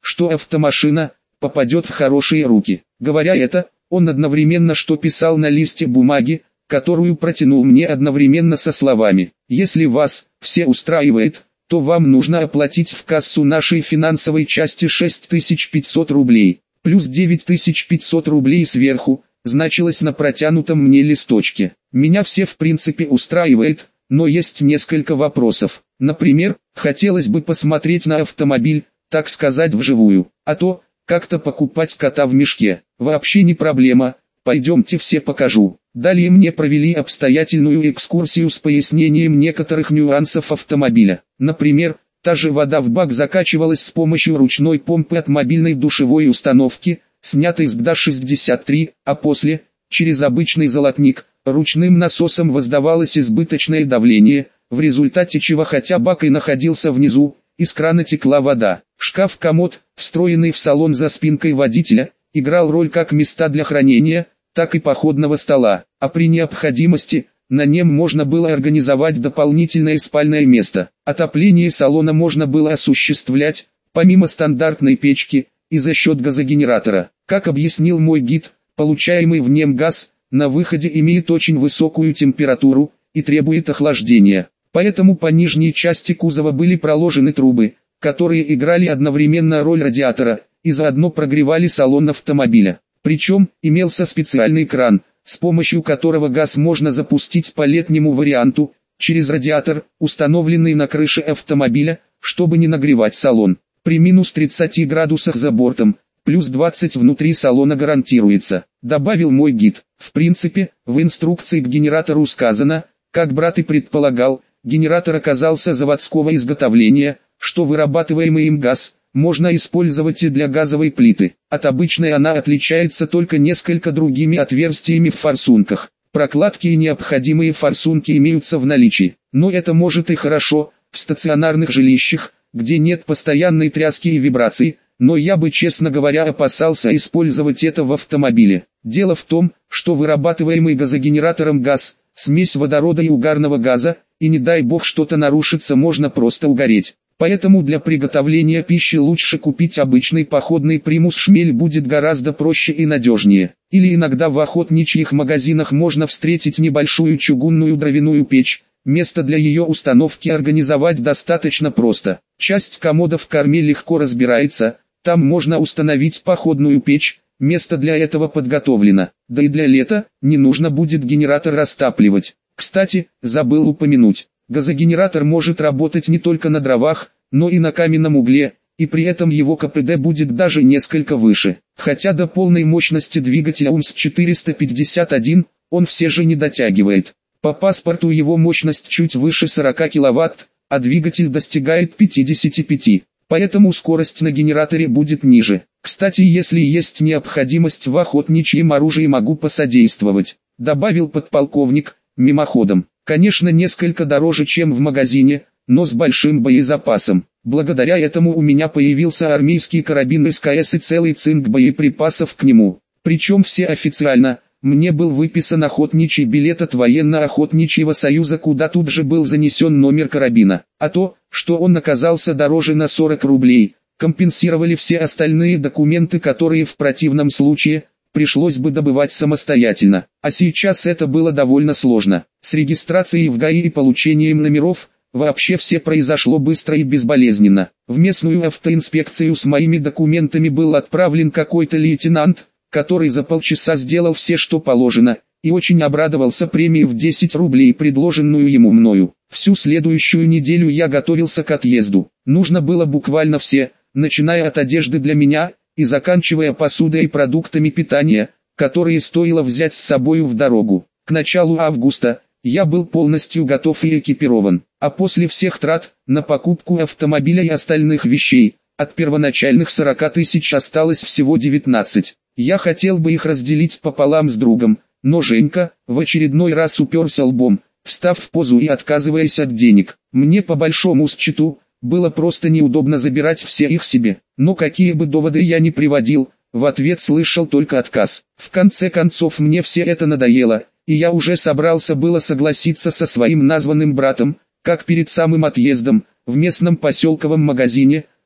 что автомашина попадет в хорошие руки. Говоря это, он одновременно что писал на листе бумаги, которую протянул мне одновременно со словами: «Если вас все устраивает, то вам нужно оплатить в кассу нашей финансовой части шесть тысяч пятьсот рублей, плюс девять тысяч пятьсот рублей сверху», значилось на протянутом мне листочке. Меня все в принципе устраивает, но есть несколько вопросов. Например, хотелось бы посмотреть на автомобиль, так сказать вживую, а то, как-то покупать кота в мешке, вообще не проблема, пойдемте все покажу. Далее мне провели обстоятельную экскурсию с пояснением некоторых нюансов автомобиля. Например, та же вода в бак закачивалась с помощью ручной помпы от мобильной душевой установки, снятой с ГДА шестьдесят три, а после, через обычный золотник, ручным насосом воздавалось избыточное давление, в результате чего хотя бак и находился внизу, из крана текла вода. Шкаф-комод, встроенный в салон за спинкой водителя, играл роль как места для хранения, так и походного стола, а при необходимости, на нем можно было организовать дополнительное спальное место. Отопление салона можно было осуществлять, помимо стандартной печки, и за счет газогенератора. Как объяснил мой гид, получаемый в нем газ, на выходе имеет очень высокую температуру, и требует охлаждения. Поэтому по нижней части кузова были проложены трубы, которые играли одновременно роль радиатора, и заодно прогревали салон автомобиля. Причем, имелся специальный кран, с помощью которого газ можно запустить по летнему варианту, через радиатор, установленный на крыше автомобиля, чтобы не нагревать салон. При минус тридцати градусах за бортом, плюс двадцать внутри салона гарантируется, добавил мой гид. В принципе, в инструкции к генератору сказано, как брат и предполагал, генератор оказался заводского изготовления, что вырабатываемый им газ можно использовать и для газовой плиты. От обычной она отличается только несколько другими отверстиями в форсунках. Прокладки и необходимые форсунки имеются в наличии, но это может и хорошо, в стационарных жилищах, где нет постоянной тряски и вибраций, но я бы, честно говоря, опасался использовать это в автомобиле. Дело в том, что вырабатываемый газогенератором газ, смесь водорода и угарного газа, и не дай бог что-то нарушится, можно просто угореть. Поэтому для приготовления пищи лучше купить обычный походный примус, шмель будет гораздо проще и надежнее. Или иногда в охотничьих магазинах можно встретить небольшую чугунную дровяную печь, место для ее установки организовать достаточно просто. Часть комода в корме легко разбирается, там можно установить походную печь, место для этого подготовлено. Да и для лета, не нужно будет генератор растапливать. Кстати, забыл упомянуть. Газогенератор может работать не только на дровах, но и на каменном угле, и при этом его КПД будет даже несколько выше. Хотя до полной мощности двигателя УМС четыреста пятьдесят один, он все же не дотягивает. По паспорту его мощность чуть выше сорока киловатт, а двигатель достигает пятидесяти пяти, поэтому скорость на генераторе будет ниже. Кстати, если есть необходимость в охотничьем оружии, могу посодействовать, добавил подполковник, мимоходом. Конечно, несколько дороже, чем в магазине, но с большим боезапасом. Благодаря этому у меня появился армейский карабин СКС и целый цинк боеприпасов к нему. Причем все официально. Мне был выписан охотничий билет от военно-охотничьего союза, куда тут же был занесен номер карабина. А то, что он оказался дороже на сорок рублей, компенсировали все остальные документы, которые в противном случае пришлось бы добывать самостоятельно. А сейчас это было довольно сложно. С регистрацией в ГАИ и получением номеров вообще все произошло быстро и безболезненно. В местную автоинспекцию с моими документами был отправлен какой-то лейтенант, который за полчаса сделал все, что положено, и очень обрадовался премии в десять рублей, предложенную ему мною. Всю следующую неделю я готовился к отъезду. Нужно было буквально все, начиная от одежды для меня и заканчивая посудой и продуктами питания, которые стоило взять с собою в дорогу. К началу августа я был полностью готов и экипирован, а после всех трат на покупку автомобиля и остальных вещей, от первоначальных сорока тысяч осталось всего девятнадцать. Я хотел бы их разделить пополам с другом, но Женька в очередной раз уперся лбом, встав в позу и отказываясь от денег. Мне по большому счету было просто неудобно забирать все их себе, но какие бы доводы я ни приводил, в ответ слышал только отказ. В конце концов мне все это надоело, и я уже собрался было согласиться со своим названным братом, как перед самым отъездом, в местном поселковом магазине,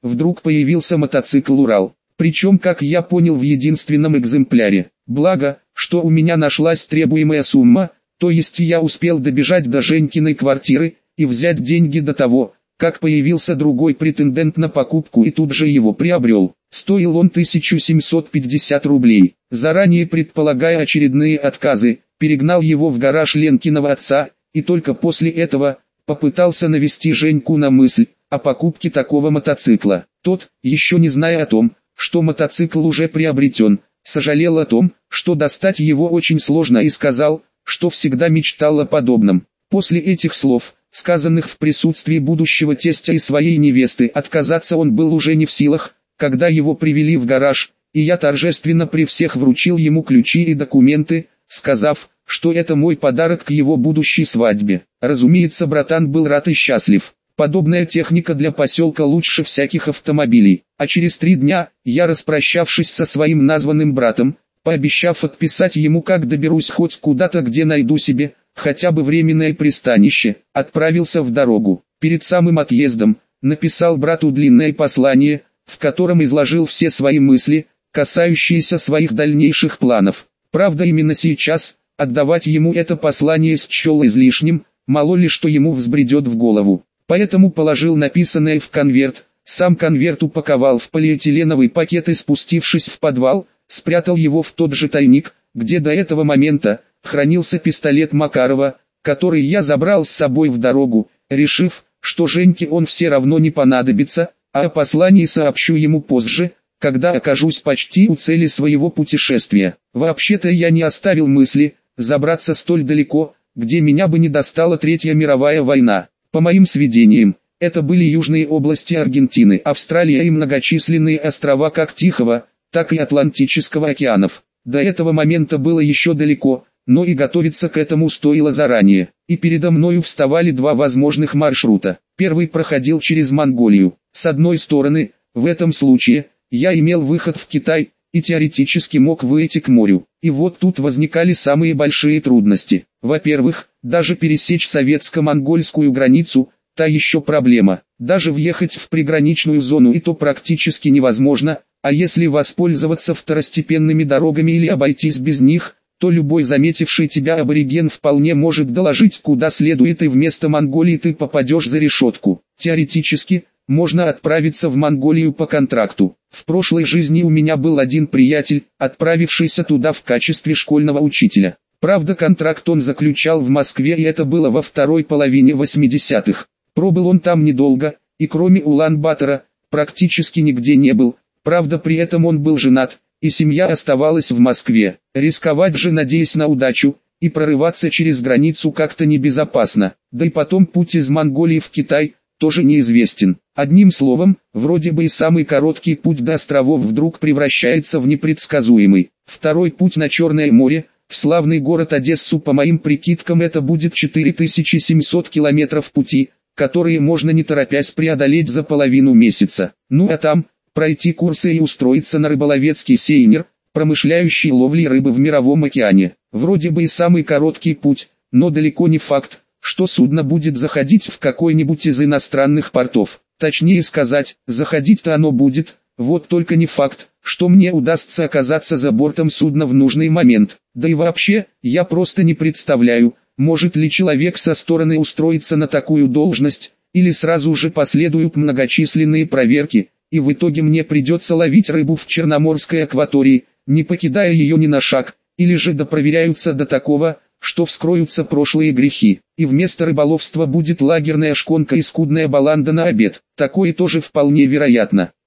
вдруг появился мотоцикл «Урал». Причем, как я понял, в единственном экземпляре. Благо, что у меня нашлась требуемая сумма, то есть я успел добежать до Женькиной квартиры и взять деньги до того, как появился другой претендент на покупку, и тут же его приобрел. Стоил он тысячу семьсот пятьдесят рублей. Заранее предполагая очередные отказы, перегнал его в гараж Ленкиного отца, и только после этого попытался навести Женьку на мысль о покупке такого мотоцикла. Тот, еще не зная о том, что мотоцикл уже приобретен, сожалел о том, что достать его очень сложно, и сказал, что всегда мечтал о подобном. После этих слов, сказанных в присутствии будущего тестя и своей невесты, отказаться он был уже не в силах, когда его привели в гараж, и я торжественно при всех вручил ему ключи и документы, сказав, что это мой подарок к его будущей свадьбе. Разумеется, братан был рад и счастлив. Подобная техника для поселка лучше всяких автомобилей. А через три дня, я, распрощавшись со своим названным братом, пообещав отписать ему, как доберусь хоть куда-то, где найду себе хотя бы временное пристанище, отправился в дорогу. Перед самым отъездом написал брату длинное послание, в котором изложил все свои мысли, касающиеся своих дальнейших планов. Правда, именно сейчас отдавать ему это послание счел излишним, мало ли что ему взбредет в голову. Поэтому положил написанное в конверт, сам конверт упаковал в полиэтиленовый пакет и, спустившись в подвал, спрятал его в тот же тайник, где до этого момента хранился пистолет Макарова, который я забрал с собой в дорогу, решив, что Женьке он все равно не понадобится, а о послании сообщу ему позже, когда окажусь почти у цели своего путешествия. Вообще-то я не оставил мысли забраться столь далеко, где меня бы не достала Третья мировая война. По моим сведениям, это были южные области Аргентины, Австралия и многочисленные острова как Тихого, так и Атлантического океанов. До этого момента было еще далеко, но и готовиться к этому стоило заранее. И передо мною вставали два возможных маршрута. Первый проходил через Монголию. С одной стороны, в этом случае, я имел выход в Китай и теоретически мог выйти к морю. И вот тут возникали самые большие трудности. Во-первых, даже пересечь советско-монгольскую границу – та еще проблема. Даже въехать в приграничную зону и то практически невозможно, а если воспользоваться второстепенными дорогами или обойтись без них, то любой заметивший тебя абориген вполне может доложить куда следует, и вместо Монголии ты попадешь за решетку. Теоретически, можно отправиться в Монголию по контракту. В прошлой жизни у меня был один приятель, отправившийся туда в качестве школьного учителя. Правда, контракт он заключал в Москве, и это было во второй половине восьмидесятых. Пробыл он там недолго, и кроме Улан-Батора, практически нигде не был. Правда, при этом он был женат, и семья оставалась в Москве. Рисковать же, надеясь на удачу, и прорываться через границу как-то небезопасно. Да и потом путь из Монголии в Китай тоже неизвестен. Одним словом, вроде бы и самый короткий путь до островов вдруг превращается в непредсказуемый. Второй путь на Черное море, в славный город Одессу, по моим прикидкам это будет четыре тысячи семьсот километров пути, которые можно не торопясь преодолеть за половину месяца. Ну а там, пройти курсы и устроиться на рыболовецкий сейнер, промышляющий ловлей рыбы в Мировом океане. Вроде бы и самый короткий путь, но далеко не факт, что судно будет заходить в какой-нибудь из иностранных портов. Точнее сказать, заходить-то оно будет, вот только не факт, что мне удастся оказаться за бортом судна в нужный момент. Да и вообще, я просто не представляю, может ли человек со стороны устроиться на такую должность, или сразу же последуют многочисленные проверки, и в итоге мне придется ловить рыбу в Черноморской акватории, не покидая ее ни на шаг, или же допроверяются до такого, что вскроются прошлые грехи, и вместо рыболовства будет лагерная шконка и скудная баланда на обед. Такое тоже вполне вероятно.